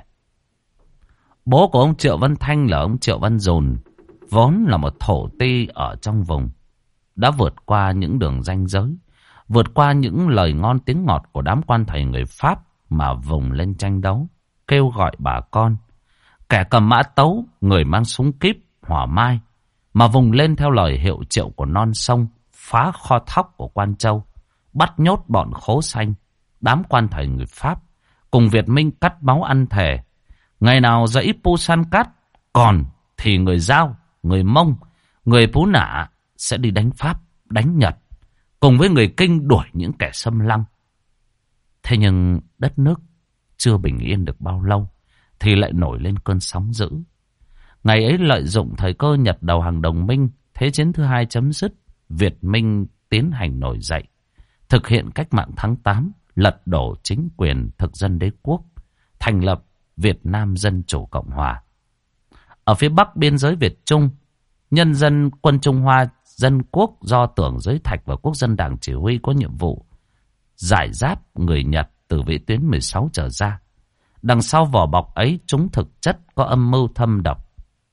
Bố của ông Triệu Văn Thanh là ông Triệu Văn Dồn, vốn là một thổ ti ở trong vùng, đã vượt qua những đường ranh giới, vượt qua những lời ngon tiếng ngọt của đám quan thầy người Pháp mà vùng lên tranh đấu, kêu gọi bà con, kẻ cầm mã tấu, người mang súng kíp, hỏa mai, mà vùng lên theo lời hiệu triệu của non sông, phá kho thóc của Quan Châu, bắt nhốt bọn Khố Xanh, đám quan thầy người Pháp, cùng Việt Minh cắt máu ăn thề. Ngày nào dãy Pusan Cát còn thì người Dao, người Mông, người Pú Nả sẽ đi đánh Pháp, đánh Nhật, cùng với người Kinh đuổi những kẻ xâm lăng. Thế nhưng đất nước chưa bình yên được bao lâu thì lại nổi lên cơn sóng dữ. Ngày ấy lợi dụng thời cơ Nhật đầu hàng đồng minh, thế chiến thứ hai chấm dứt, Việt Minh tiến hành nổi dậy, thực hiện cách mạng tháng 8, lật đổ chính quyền thực dân đế quốc, thành lập Việt Nam Dân Chủ Cộng Hòa. Ở phía bắc biên giới Việt Trung, nhân dân quân Trung Hoa Dân Quốc do Tưởng Giới Thạch và Quốc dân Đảng chỉ huy có nhiệm vụ giải giáp người Nhật từ vĩ tuyến 16 trở ra. Đằng sau vỏ bọc ấy, chúng thực chất có âm mưu thâm độc,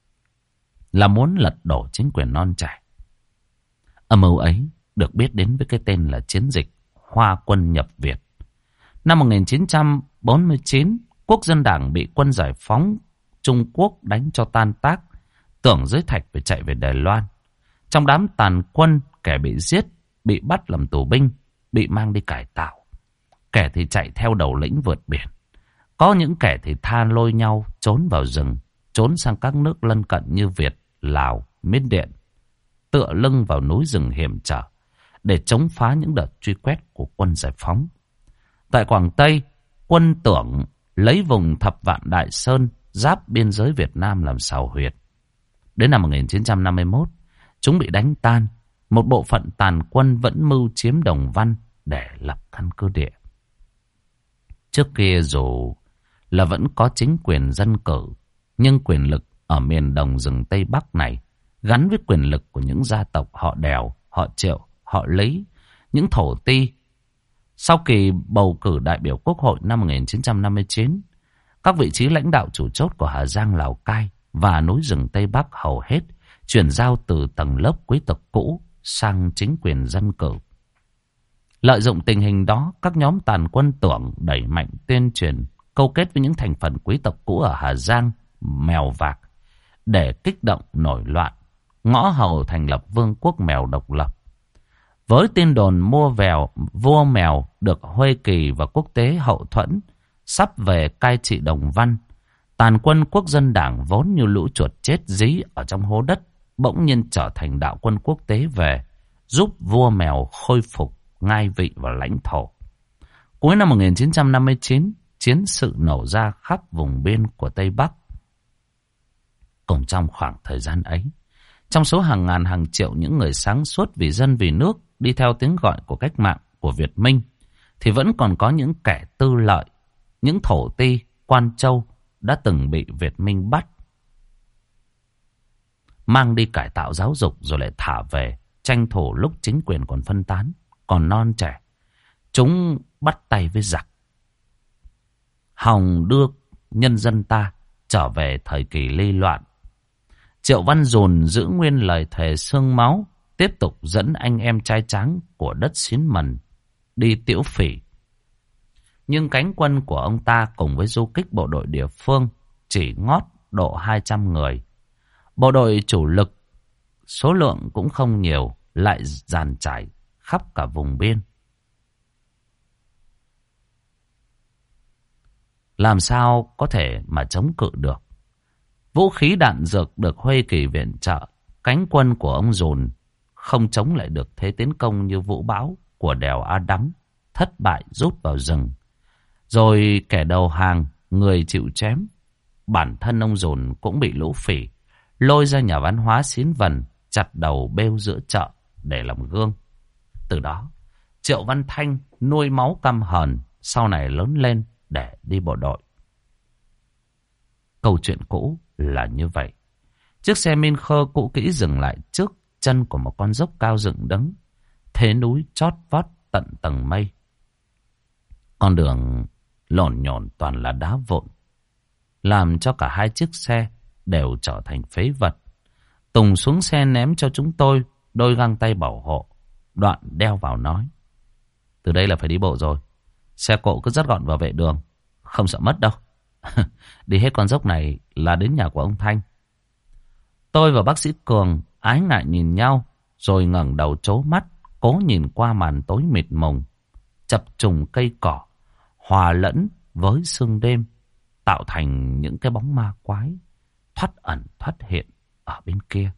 là muốn lật đổ chính quyền non trẻ. Âm mưu ấy được biết đến với cái tên là chiến dịch Hoa Quân nhập Việt. Năm 1949, Quốc dân Đảng bị quân giải phóng Trung Quốc đánh cho tan tác. Tưởng Giới Thạch phải chạy về Đài Loan. Trong đám tàn quân, kẻ bị giết, bị bắt làm tù binh, bị mang đi cải tạo. Kẻ thì chạy theo đầu lĩnh vượt biển. Có những kẻ thì tha lôi nhau trốn vào rừng, trốn sang các nước lân cận như Việt, Lào, Miến Điện, tựa lưng vào núi rừng hiểm trở để chống phá những đợt truy quét của quân giải phóng. Tại Quảng Tây, quân Tưởng lấy vùng Thập Vạn Đại Sơn giáp biên giới Việt Nam làm sào huyệt. Đến năm 1951, chúng bị đánh tan. Một bộ phận tàn quân vẫn mưu chiếm Đồng Văn để lập căn cứ địa. Trước kia dù là vẫn có chính quyền dân cử, nhưng quyền lực ở miền đồng rừng Tây Bắc này gắn với quyền lực của những gia tộc họ Đèo, họ Triệu, họ Lý, những thổ ti. Sau kỳ bầu cử đại biểu Quốc hội năm 1959, các vị trí lãnh đạo chủ chốt của Hà Giang, Lào Cai và núi rừng Tây Bắc hầu hết chuyển giao từ tầng lớp quý tộc cũ sang chính quyền dân cử. Lợi dụng tình hình đó, các nhóm tàn quân Tưởng đẩy mạnh tuyên truyền, câu kết với những thành phần quý tộc cũ ở Hà Giang, Mèo Vạc để kích động nổi loạn, ngõ hầu thành lập vương quốc mèo độc lập. Với tin đồn vua mèo được Huê Kỳ và quốc tế hậu thuẫn sắp về cai trị Đồng Văn, tàn quân Quốc dân Đảng vốn như lũ chuột chết dí ở trong hố đất bỗng nhiên trở thành đạo quân quốc tế về, giúp vua mèo khôi phục ngai vị và lãnh thổ. Cuối năm 1959, chiến sự nổ ra khắp vùng biên của Tây Bắc. Cùng trong khoảng thời gian ấy, trong số hàng ngàn hàng triệu những người sáng suốt vì dân vì nước đi theo tiếng gọi của cách mạng của Việt Minh, thì vẫn còn có những kẻ tư lợi, những thổ ti, quan châu đã từng bị Việt Minh bắt, mang đi cải tạo giáo dục rồi lại thả về, tranh thủ lúc chính quyền còn phân tán, còn non trẻ. Chúng bắt tay với giặc, hòng đưa nhân dân ta trở về thời kỳ lây loạn. Triệu Văn Dùn giữ nguyên lời thề xương máu, tiếp tục dẫn anh em trai tráng của đất Xín Mần đi Tiễu Phỉ. Nhưng cánh quân của ông ta cùng với du kích bộ đội địa phương chỉ ngót độ 200 người. Bộ đội chủ lực số lượng cũng không nhiều, lại dàn trải khắp cả vùng biên. Làm sao có thể mà chống cự được? Vũ khí đạn dược được Huê Kỳ viện trợ, cánh quân của ông Dùn không chống lại được thế tiến công như vũ bão của đèo A Đắm, thất bại rút vào rừng. Rồi kẻ đầu hàng, người chịu chém. Bản thân ông Dùn cũng bị lũ phỉ lôi ra nhà văn hóa Xín Vần, chặt đầu bêu giữa chợ để làm gương. Từ đó, Triệu Văn Thanh nuôi máu căm hờn, sau này lớn lên để đi bộ đội. Câu chuyện cũ là như vậy. Chiếc xe min khơ cũ kỹ dừng lại trước chân của một con dốc cao dựng đứng, thế núi chót vót tận tầng mây. Con đường lổn nhổn toàn là đá vụn, làm cho cả hai chiếc xe đều trở thành phế vật. Tùng xuống xe ném cho chúng tôi đôi găng tay bảo hộ, đoạn đeo vào nói: từ đây là phải đi bộ rồi. Xe cộ cứ dắt gọn vào vệ đường, không sợ mất đâu. Đi hết con dốc này là đến nhà của ông Thanh. Tôi và bác sĩ Cường ái ngại nhìn nhau, rồi ngẩng đầu trố mắt, cố nhìn qua màn tối mịt mùng, chập trùng cây cỏ, hòa lẫn với sương đêm, tạo thành những cái bóng ma quái, thoát ẩn thoát hiện ở bên kia.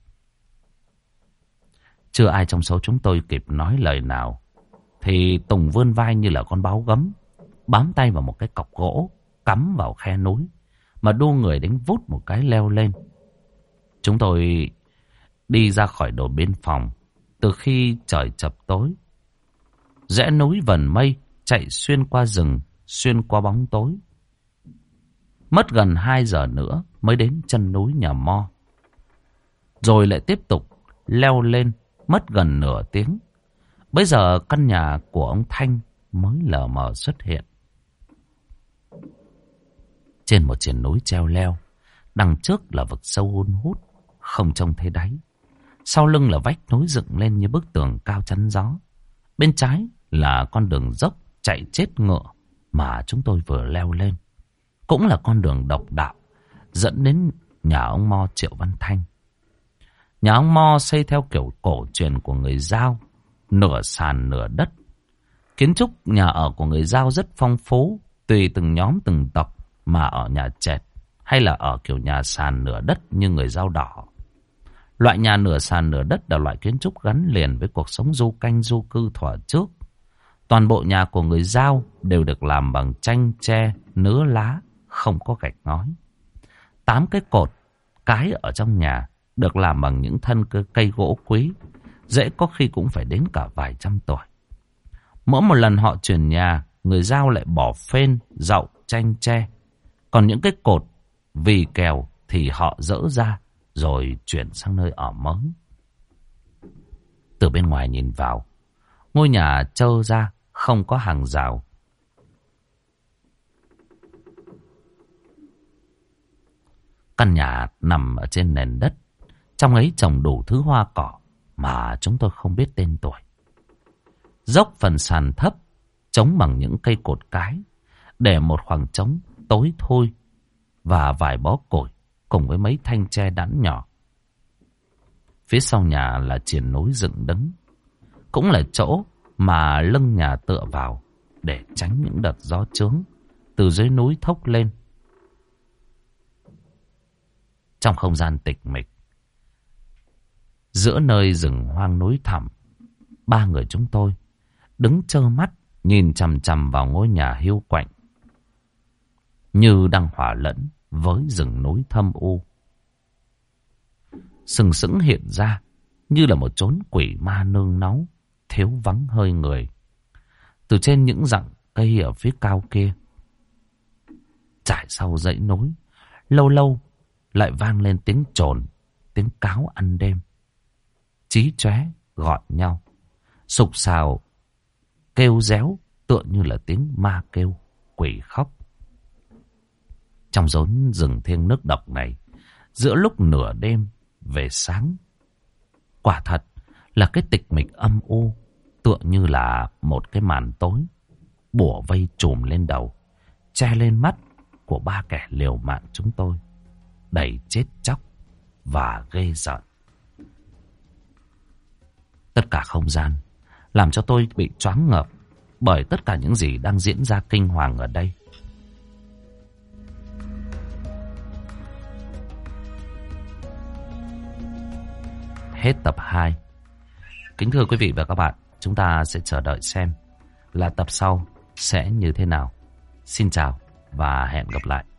Chưa ai trong số chúng tôi kịp nói lời nào, thì Tùng vươn vai như là con báo gấm, bám tay vào một cái cọc gỗ cắm vào khe núi, mà đu người đánh vút một cái leo lên. Chúng tôi đi ra khỏi đồn biên phòng từ khi trời chập tối, rẽ núi vần mây, chạy xuyên qua rừng, xuyên qua bóng tối. Mất gần 2 giờ nữa mới đến chân núi nhà Mo. Rồi lại tiếp tục leo lên, mất gần nửa tiếng. Bây giờ căn nhà của ông Thanh mới lờ mờ xuất hiện. Trên một triển núi treo leo, đằng trước là vực sâu hun hút, không trông thấy đáy. Sau lưng là vách núi dựng lên như bức tường cao chắn gió. Bên trái là con đường dốc chạy chết ngựa mà chúng tôi vừa leo lên. Cũng là con đường độc đạo dẫn đến nhà ông Mo Triệu Văn Thanh. Nhà ông Mo xây theo kiểu cổ truyền của người Dao, nửa sàn nửa đất. Kiến trúc nhà ở của người Dao rất phong phú, tùy từng nhóm từng tộc mà ở nhà trệt hay là ở kiểu nhà sàn nửa đất như người Dao đỏ. Loại nhà nửa sàn nửa đất là loại kiến trúc gắn liền với cuộc sống du canh du cư thuở trước. Toàn bộ nhà của người Dao đều được làm bằng tranh tre, nứa lá, không có gạch ngói. 8 cái cột cái ở trong nhà được làm bằng những thân cây gỗ quý, dễ có khi cũng phải đến cả vài trăm tuổi. Mỗi một lần họ chuyển nhà, người Dao lại bỏ phên, dậu, tranh tre. Còn những cái cột vì kèo thì họ dỡ ra rồi chuyển sang nơi ở mới. Từ bên ngoài nhìn vào, ngôi nhà trơ ra, không có hàng rào. Căn nhà nằm ở trên nền đất, trong ấy trồng đủ thứ hoa cỏ mà chúng tôi không biết tên tuổi. Dốc phần sàn thấp, chống bằng những cây cột cái, để một khoảng trống tối thui và vài bó củi cùng với mấy thanh tre đẵn nhỏ. Phía sau nhà là triền núi dựng đứng, cũng là chỗ mà lưng nhà tựa vào để tránh những đợt gió chướng từ dưới núi thốc lên. Trong không gian tịch mịch, giữa nơi rừng hoang núi thẳm, ba người chúng tôi đứng trơ mắt nhìn chằm chằm vào ngôi nhà hiu quạnh, như đang hòa lẫn với rừng núi thâm u. Sừng sững hiện ra như là một chốn quỷ ma nương náu, thiếu vắng hơi người. Từ trên những rặng cây ở phía cao kia, trải sau dãy núi, lâu lâu lại vang lên tiếng chồn, tiếng cáo ăn đêm. Chí chóe gọi nhau, sục sào kêu réo tựa như là tiếng ma kêu, quỷ khóc. Trong rốn rừng thiêng nước độc này, giữa lúc nửa đêm về sáng, quả thật là cái tịch mịch âm u, tựa như là một cái màn tối bủa vây trùm lên đầu, che lên mắt của ba kẻ liều mạng chúng tôi, đầy chết chóc và ghê rợn. Tất cả không gian làm cho tôi bị choáng ngợp bởi tất cả những gì đang diễn ra kinh hoàng ở đây. Hết tập 2. Kính thưa quý vị và các bạn, chúng ta sẽ chờ đợi xem là tập sau sẽ như thế nào. Xin chào và hẹn gặp lại.